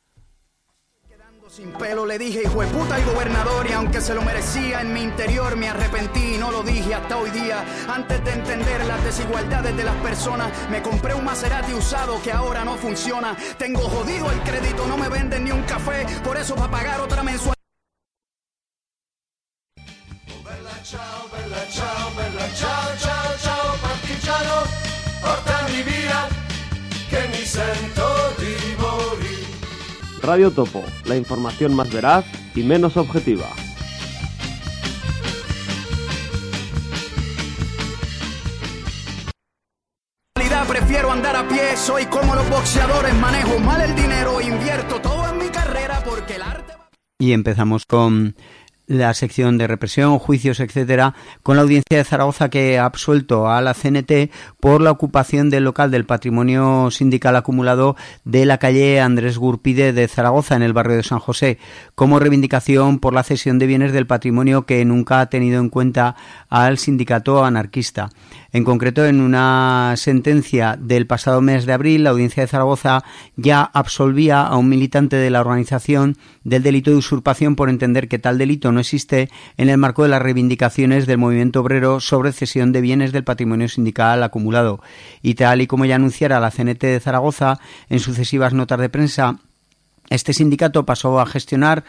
Sin pelo le dije hijo de puta y gobernador, y aunque se lo merecía, en mi interior me arrepentí y no lo dije hasta hoy día. Antes de entender las desigualdades de las personas, me compré un Maserati usado que ahora no funciona. Tengo jodido el crédito, no me venden ni un café, por eso para pagar otra mensualidad. Ciao, bella ciao, bella ciao, ciao, ciao, partigiano, portami via, che mi sento di morir. Radio Topo, la información más veraz y menos objetiva. Prefiero andar a pie, soy como los boxeadores, manejo mal el dinero, invierto todo en mi carrera porque el arte... Y empezamos con la sección de represión, juicios, etcétera, con la Audiencia de Zaragoza, que ha absuelto a la C N T por la ocupación del local del patrimonio sindical acumulado de la calle Andrés Gurpide de Zaragoza, en el barrio de San José, como reivindicación por la cesión de bienes del patrimonio que nunca ha tenido en cuenta al sindicato anarquista. En concreto, en una sentencia del pasado mes de abril, la Audiencia de Zaragoza ya absolvía a un militante de la organización del delito de usurpación por entender que tal delito no existe en el marco de las reivindicaciones del movimiento obrero sobre cesión de bienes del patrimonio sindical acumulado. Y tal y como ya anunciara la C N T de Zaragoza en sucesivas notas de prensa, este sindicato pasó a gestionar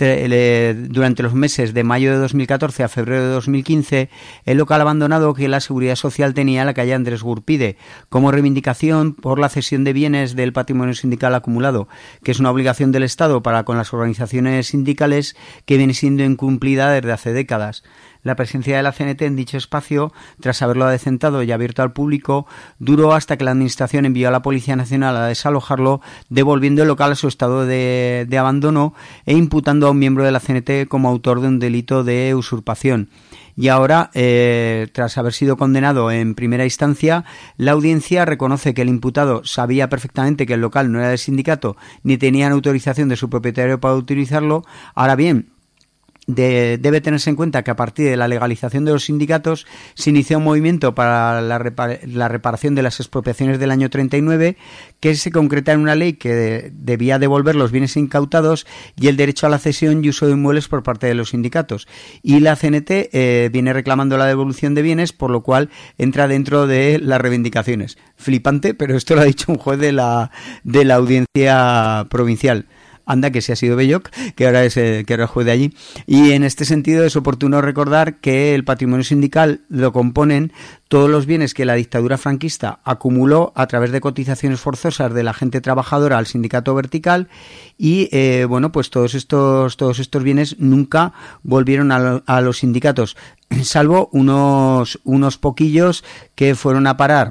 durante los meses de mayo de dos mil catorce a febrero de dos mil quince el local abandonado que la Seguridad Social tenía en la calle Andrés Gurpide, como reivindicación por la cesión de bienes del patrimonio sindical acumulado, que es una obligación del Estado para con las organizaciones sindicales que viene siendo incumplida desde hace décadas. La presencia de la C N T en dicho espacio, tras haberlo adecentado y abierto al público, duró hasta que la Administración envió a la Policía Nacional a desalojarlo, devolviendo el local a su estado de, de abandono e imputando a un miembro de la C N T como autor de un delito de usurpación. Y ahora, eh, tras haber sido condenado en primera instancia, la audiencia reconoce que el imputado sabía perfectamente que el local no era del sindicato ni tenían autorización de su propietario para utilizarlo. Ahora bien, De, debe tenerse en cuenta que a partir de la legalización de los sindicatos se inició un movimiento para la, repar- la reparación de las expropiaciones del año treinta y nueve, que se concreta en una ley que de, debía devolver los bienes incautados y el derecho a la cesión y uso de inmuebles por parte de los sindicatos. Y la C N T eh, viene reclamando la devolución de bienes, por lo cual entra dentro de las reivindicaciones. Flipante, pero esto lo ha dicho un juez de la, de la audiencia provincial. Anda, que se ha sido Belloc, que ahora es eh, que era el juez de allí. Y en este sentido es oportuno recordar que el patrimonio sindical lo componen todos los bienes que la dictadura franquista acumuló a través de cotizaciones forzosas de la gente trabajadora al sindicato vertical y, eh, bueno, pues todos estos, todos estos bienes nunca volvieron a, lo, a los sindicatos, salvo unos, unos poquillos que fueron a parar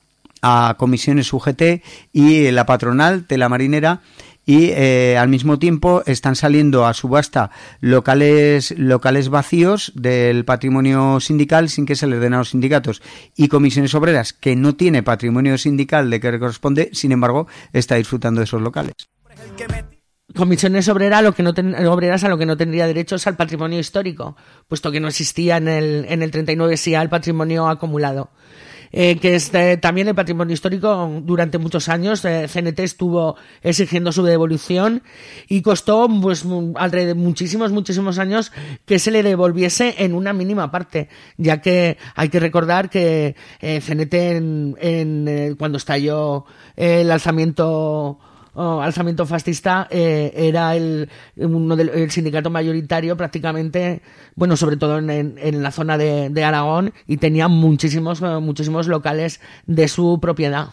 a comisiones U G T y la patronal Tela Marinera. Y eh, al mismo tiempo están saliendo a subasta locales locales vacíos del patrimonio sindical sin que se les den a los sindicatos, y comisiones obreras que no tiene patrimonio sindical de que le corresponde, sin embargo está disfrutando de esos locales. Comisiones obreras, lo que no ten, obreras a lo que no tendría derechos al patrimonio histórico, puesto que no existía en el en el treinta y nueve sí al patrimonio acumulado. Eh, que es eh, también el patrimonio histórico. Durante muchos años eh, C N T estuvo exigiendo su devolución y costó pues alrededor de muchísimos, muchísimos años que se le devolviese en una mínima parte, ya que hay que recordar que eh, C N T en, en, eh, cuando estalló eh, el alzamiento oh, alzamiento fascista, eh, era el, uno del, el sindicato mayoritario prácticamente, bueno, sobre todo en, en, en la zona de, de Aragón, y tenía muchísimos, muchísimos locales de su propiedad.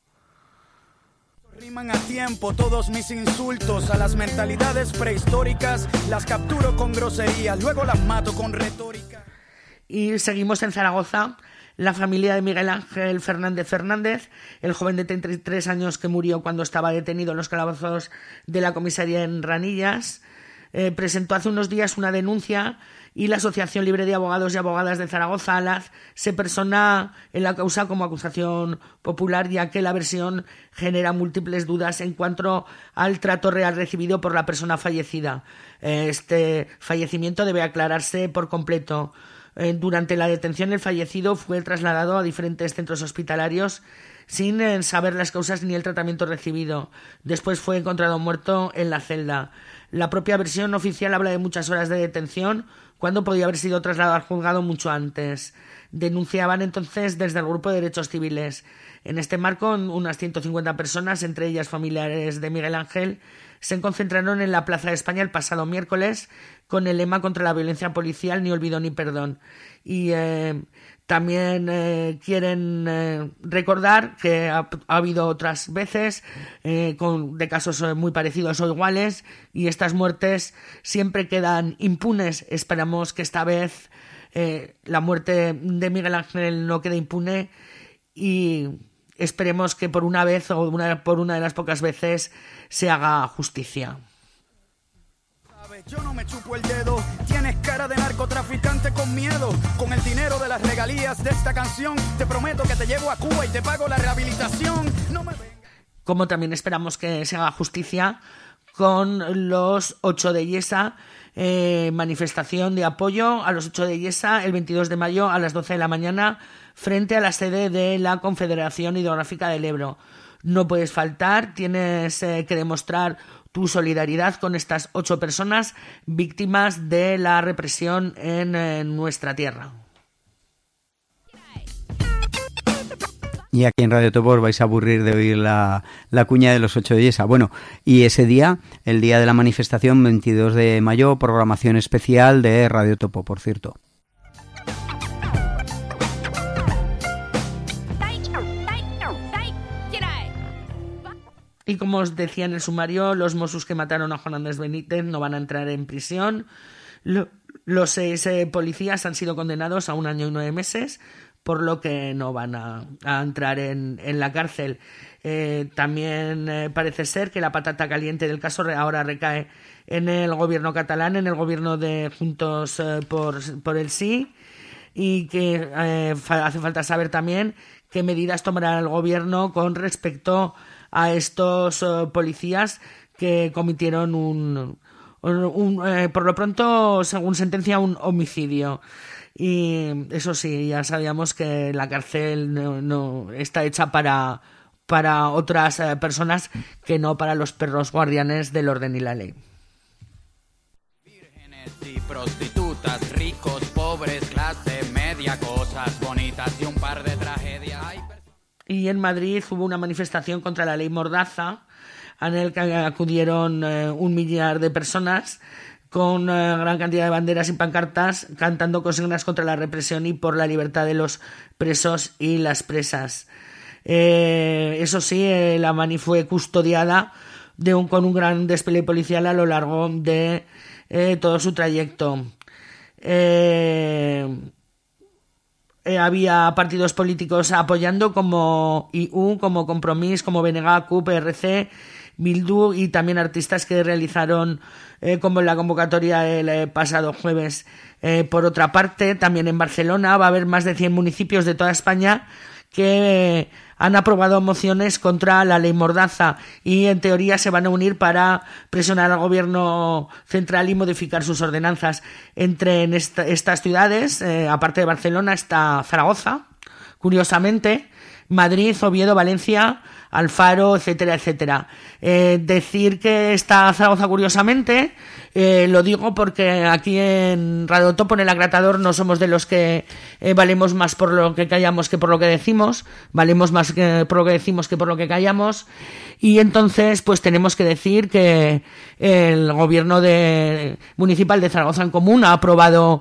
Riman a tiempo todos mis insultos a las mentalidades prehistóricas, las capturo con groserías, luego las mato con retórica. Y seguimos en Zaragoza. La familia de Miguel Ángel Fernández Fernández, el joven de treinta y tres años que murió cuando estaba detenido en los calabozos de la comisaría en Ranillas, eh, presentó hace unos días una denuncia y la Asociación Libre de Abogados y Abogadas de Zaragoza, ALAZ, se persona en la causa como acusación popular, ya que la versión genera múltiples dudas en cuanto al trato real recibido por la persona fallecida. Este fallecimiento debe aclararse por completo. Durante la detención, el fallecido fue trasladado a diferentes centros hospitalarios sin saber las causas ni el tratamiento recibido. Después fue encontrado muerto en la celda. La propia versión oficial habla de muchas horas de detención, cuando podía haber sido trasladado al juzgado mucho antes. Denunciaban entonces desde el Grupo de Derechos Civiles. En este marco, unas ciento cincuenta personas, entre ellas familiares de Miguel Ángel, se concentraron en la Plaza de España el pasado miércoles con el lema contra la violencia policial, ni olvido ni perdón. Y eh, también eh, quieren eh, recordar que ha, ha habido otras veces eh, con, de casos muy parecidos o iguales, y estas muertes siempre quedan impunes. Esperamos que esta vez eh, la muerte de Miguel Ángel no quede impune, y esperemos que por una vez o una, por una de las pocas veces se haga justicia. Yo no me chupo el dedo, tienes cara de narcotraficante con miedo. Con el dinero de las regalías de esta canción, te prometo que te llevo a Cuba y te pago la rehabilitación. No me... Como también esperamos que se haga justicia con los ocho de Yesa, eh, manifestación de apoyo a los ocho de Yesa el veintidós de mayo a las doce de la mañana frente a la sede de la Confederación Hidrográfica del Ebro. No puedes faltar, tienes eh, que demostrar tu solidaridad con estas ocho personas víctimas de la represión en, en nuestra tierra. Y aquí en Radio Topo os vais a aburrir de oír la, la cuña de los ocho de Yesa. Bueno, y ese día, el día de la manifestación, veintidós de mayo, programación especial de Radio Topo, por cierto. Y como os decía en el sumario, los Mossos que mataron a Juan Andrés Benítez no van a entrar en prisión. Lo, los seis eh, policías han sido condenados a un año y nueve meses, por lo que no van a, a entrar en, en la cárcel. Eh, también eh, parece ser que la patata caliente del caso ahora recae en el gobierno catalán, en el gobierno de Juntos eh, por, por el Sí, y que eh, fa- hace falta saber también qué medidas tomará el gobierno con respecto a estos uh, policías que cometieron un, un, un eh, por lo pronto, según sentencia, un homicidio. Y eso sí, ya sabíamos que la cárcel no, no está hecha para, para otras eh, personas que no para los perros guardianes del orden y la ley. Vírgenes y prostitutas, ricos, pobres, clase media, cosas bonitas y un par de tragedias. Y en Madrid hubo una manifestación contra la ley Mordaza, en la que acudieron eh, un millar de personas con eh, gran cantidad de banderas y pancartas cantando consignas contra la represión y por la libertad de los presos y las presas. Eh, eso sí, eh, la mani fue custodiada de un, con un gran despliegue policial a lo largo de eh, todo su trayecto. Eh... Eh, había partidos políticos apoyando como I U, como Compromís, como B N G, C U P, R C, Bildu, y también artistas que realizaron eh, como en la convocatoria el eh, pasado jueves. Eh, por otra parte, también en Barcelona va a haber más de cien municipios de toda España que eh, han aprobado mociones contra la ley Mordaza y en teoría se van a unir para presionar al gobierno central y modificar sus ordenanzas. Entre en esta, estas ciudades, eh, aparte de Barcelona, está Zaragoza, curiosamente, Madrid, Oviedo, Valencia, Alfaro, etcétera, etcétera. Eh, decir que está Zaragoza curiosamente, eh, lo digo porque aquí en Radio Topo, en el Acratador, no somos de los que eh, valemos más por lo que callamos que por lo que decimos, valemos más que por lo que decimos que por lo que callamos, y entonces pues tenemos que decir que el gobierno de, municipal de Zaragoza en Común ha aprobado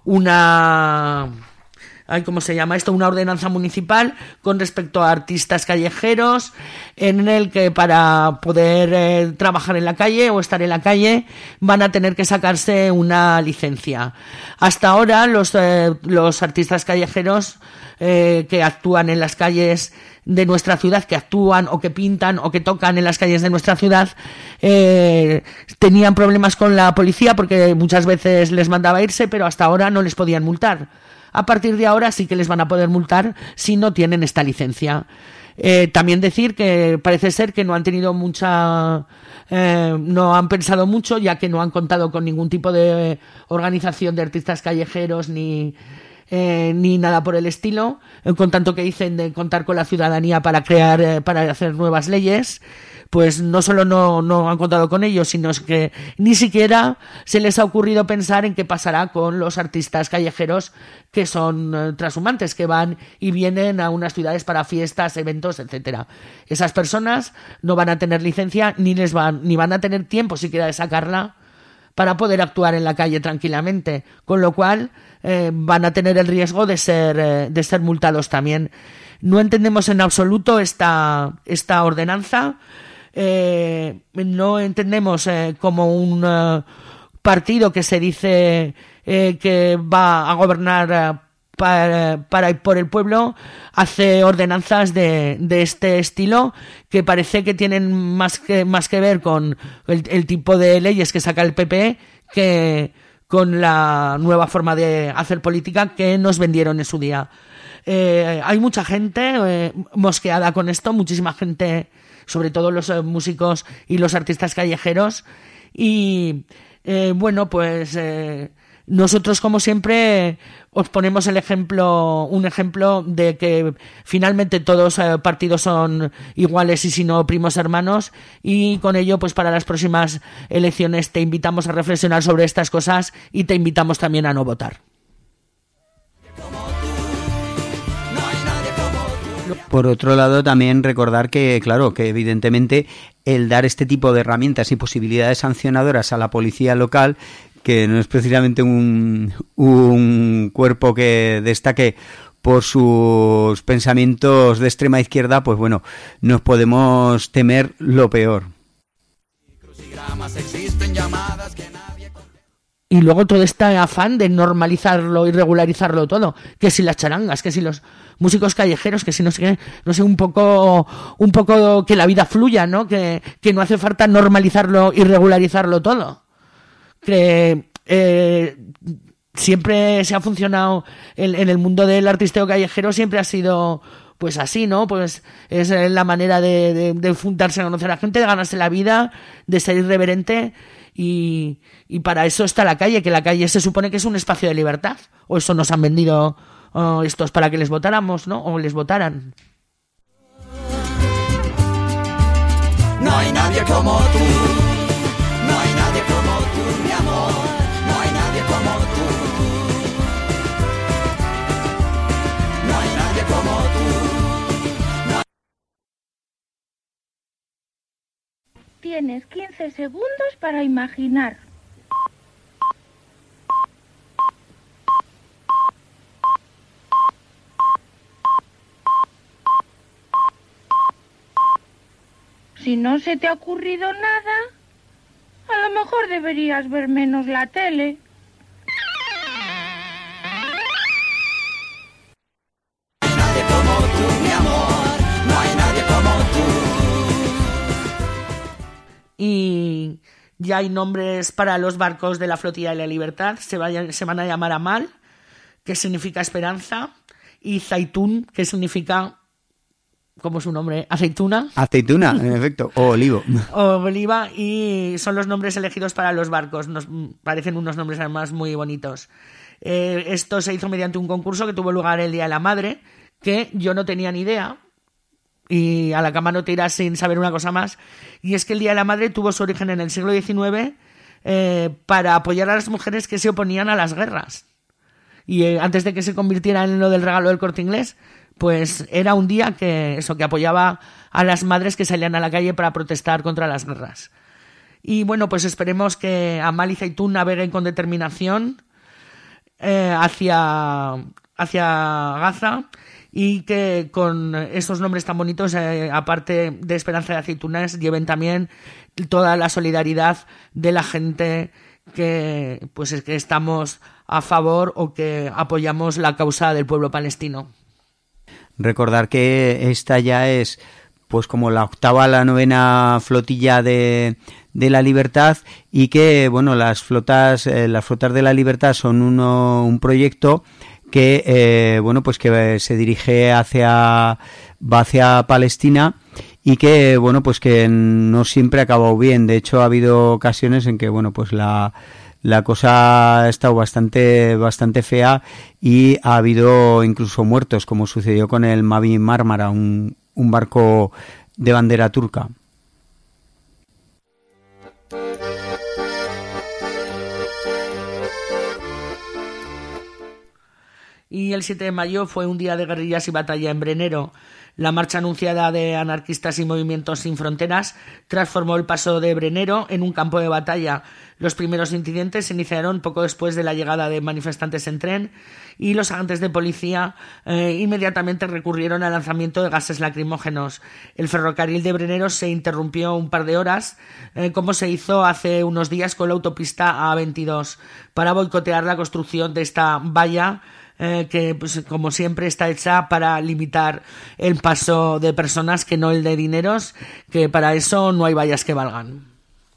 una... ¿Cómo se llama esto? Una ordenanza municipal con respecto a artistas callejeros, en el que para poder eh, trabajar en la calle o estar en la calle van a tener que sacarse una licencia. Hasta ahora los, eh, los artistas callejeros eh, que actúan en las calles de nuestra ciudad, que actúan o que pintan o que tocan en las calles de nuestra ciudad, eh, tenían problemas con la policía porque muchas veces les mandaba irse, pero hasta ahora no les podían multar. A partir de ahora sí que les van a poder multar si no tienen esta licencia. Eh, también decir que parece ser que no han tenido mucha... Eh, no han pensado mucho, ya que no han contado con ningún tipo de organización de artistas callejeros ni... Eh, ni nada por el estilo, eh, con tanto que dicen de contar con la ciudadanía para crear, eh, para hacer nuevas leyes, pues no solo no, no han contado con ellos, sino que ni siquiera se les ha ocurrido pensar en qué pasará con los artistas callejeros que son eh, trashumantes, que van y vienen a unas ciudades para fiestas, eventos, etcétera. Esas personas no van a tener licencia ni les van, ni van a tener tiempo siquiera de sacarla para poder actuar en la calle tranquilamente, con lo cual eh, van a tener el riesgo de ser eh, de ser multados también. No entendemos en absoluto esta esta ordenanza, eh, no entendemos eh, como un eh, partido que se dice eh, que va a gobernar eh, para, para y por el pueblo, hace ordenanzas de, de este estilo que parece que tienen más que, más que ver con el, el tipo de leyes que saca el P P que con la nueva forma de hacer política que nos vendieron en su día. Eh, hay mucha gente eh, mosqueada con esto, muchísima gente, sobre todo los eh, músicos y los artistas callejeros, y eh, bueno, pues... Eh, nosotros, como siempre, os ponemos el ejemplo, un ejemplo de que finalmente todos eh, partidos son iguales y si no primos hermanos, y con ello, pues para las próximas elecciones te invitamos a reflexionar sobre estas cosas y te invitamos también a no votar. Por otro lado, también recordar que, claro, que evidentemente el dar este tipo de herramientas y posibilidades sancionadoras a la policía local, que no es precisamente un, un cuerpo que destaque por sus pensamientos de extrema izquierda, pues bueno, nos podemos temer lo peor. Y luego todo este afán de normalizarlo y regularizarlo todo, que si las charangas, que si los músicos callejeros, que si no sé qué, no sé, un poco un poco que la vida fluya, ¿no? Que, que no hace falta normalizarlo y regularizarlo todo. Que eh, siempre se ha funcionado en, en el mundo del artisteo callejero, siempre ha sido pues así, ¿no? Pues es la manera de, de, de juntarse a conocer a la gente, de ganarse la vida, de ser irreverente, y, y para eso está la calle, que la calle se supone que es un espacio de libertad, o eso nos han vendido oh, estos para que les votáramos, ¿no? O les votaran. No hay nadie como tú. No hay nadie como tú, mi amor, no hay nadie como tú. No hay nadie como tú. No hay... Tienes quince segundos para imaginar. Si no se te ha ocurrido nada, a lo mejor deberías ver menos la tele. No hay nadie como tú, mi amor, no hay nadie como tú. Y ya hay nombres para los barcos de la Flotilla de la Libertad. Se, vayan, se van a llamar Amal, que significa esperanza, y Zaitún, que significa... ¿Cómo es su nombre? ¿Aceituna? Aceituna, en efecto, o olivo. O oliva, y son los nombres elegidos para los barcos. Nos parecen unos nombres además muy bonitos. Eh, esto se hizo mediante un concurso que tuvo lugar el Día de la Madre, que yo no tenía ni idea, y a la cama no te irás sin saber una cosa más, y es que el Día de la Madre tuvo su origen en el siglo diecinueve eh, para apoyar a las mujeres que se oponían a las guerras. Y eh, antes de que se convirtiera en lo del regalo del Corte Inglés, pues era un día que eso, que apoyaba a las madres que salían a la calle para protestar contra las guerras. Y bueno, pues esperemos que Amal y Zaitún naveguen con determinación eh, hacia, hacia Gaza, y que con esos nombres tan bonitos, eh, aparte de Esperanza de Aceitunas, lleven también toda la solidaridad de la gente que, pues, es que estamos a favor o que apoyamos la causa del pueblo palestino. Recordar que esta ya es pues como la octava, la novena flotilla de, de la Libertad, y que bueno, las flotas, eh, las flotas de la Libertad son uno, un proyecto que eh, bueno, pues que se dirige hacia va hacia Palestina, y que bueno, pues que no siempre ha acabado bien. De hecho, ha habido ocasiones en que bueno, pues la la cosa ha estado bastante bastante fea, y ha habido incluso muertos, como sucedió con el Mavi Mármara, un, un barco de bandera turca. Y el siete de mayo fue un día de guerrillas y batalla en Brennero. La marcha anunciada de anarquistas y movimientos sin fronteras transformó el paso de Brennero en un campo de batalla. Los primeros incidentes se iniciaron poco después de la llegada de manifestantes en tren, y los agentes de policía eh, inmediatamente recurrieron al lanzamiento de gases lacrimógenos. El ferrocarril de Brennero se interrumpió un par de horas, eh, como se hizo hace unos días con la autopista A veintidós, para boicotear la construcción de esta valla, Eh, que pues, como siempre está hecha para limitar el paso de personas, que no el de dineros, que para eso no hay vallas que valgan.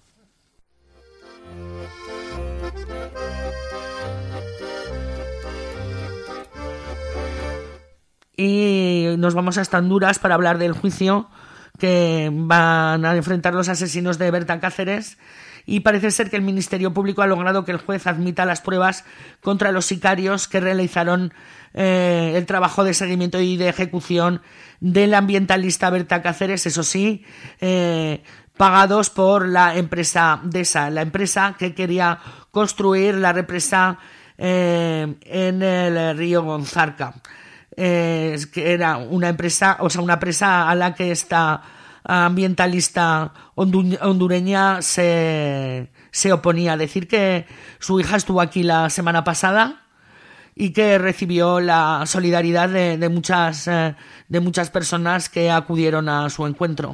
Y nos vamos hasta Honduras para hablar del juicio que van a enfrentar los asesinos de Berta Cáceres. Y parece ser que el Ministerio Público ha logrado que el juez admita las pruebas contra los sicarios que realizaron eh, el trabajo de seguimiento y de ejecución del ambientalista Berta Cáceres, eso sí, eh, pagados por la empresa DESA, la empresa que quería construir la represa eh, en el río Gonzarca. Eh, que era una empresa, o sea, una empresa a la que esta ambientalista hondureña se, se oponía. Decir que su hija estuvo aquí la semana pasada y que recibió la solidaridad de, de muchas de muchas personas que acudieron a su encuentro.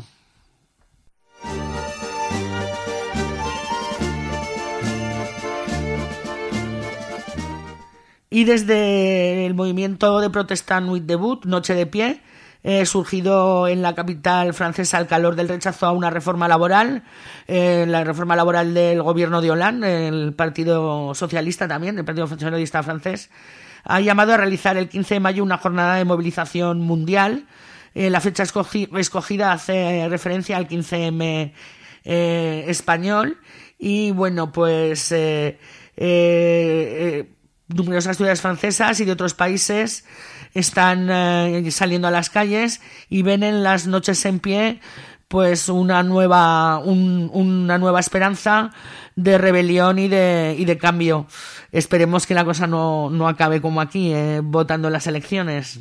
Y desde el movimiento de protesta Nuit Debout, Noche de Pie, Eh, surgido en la capital francesa al calor del rechazo a una reforma laboral, eh, la reforma laboral del gobierno de Hollande, el Partido Socialista también, el Partido Socialista francés, ha llamado a realizar el quince de mayo una jornada de movilización mundial. Eh, la fecha escogi- escogida hace referencia al quince eme eh, español, y bueno, pues eh, eh, eh, numerosas ciudades francesas y de otros países están eh, saliendo a las calles y ven en las noches en pie pues una nueva un, una nueva esperanza de rebelión y de y de cambio. Esperemos que la cosa no, no acabe como aquí, eh, votando en las elecciones.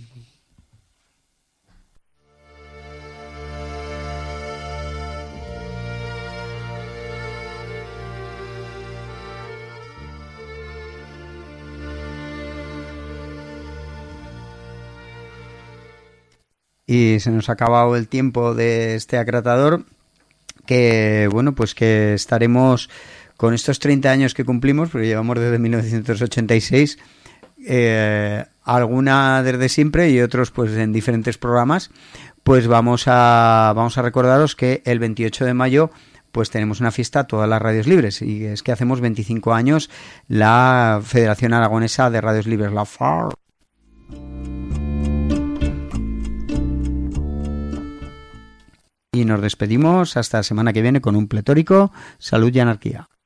Y se nos ha acabado el tiempo de este acratador, que bueno, pues que estaremos con estos treinta años que cumplimos, porque llevamos desde mil novecientos ochenta y seis, eh, alguna desde siempre y otros pues en diferentes programas, pues vamos a vamos a recordaros que el veintiocho de mayo pues tenemos una fiesta a todas las radios libres, y es que hacemos veinticinco años la Federación Aragonesa de Radios Libres, la F A R. Y nos despedimos hasta la semana que viene con un pletórico. Salud y anarquía.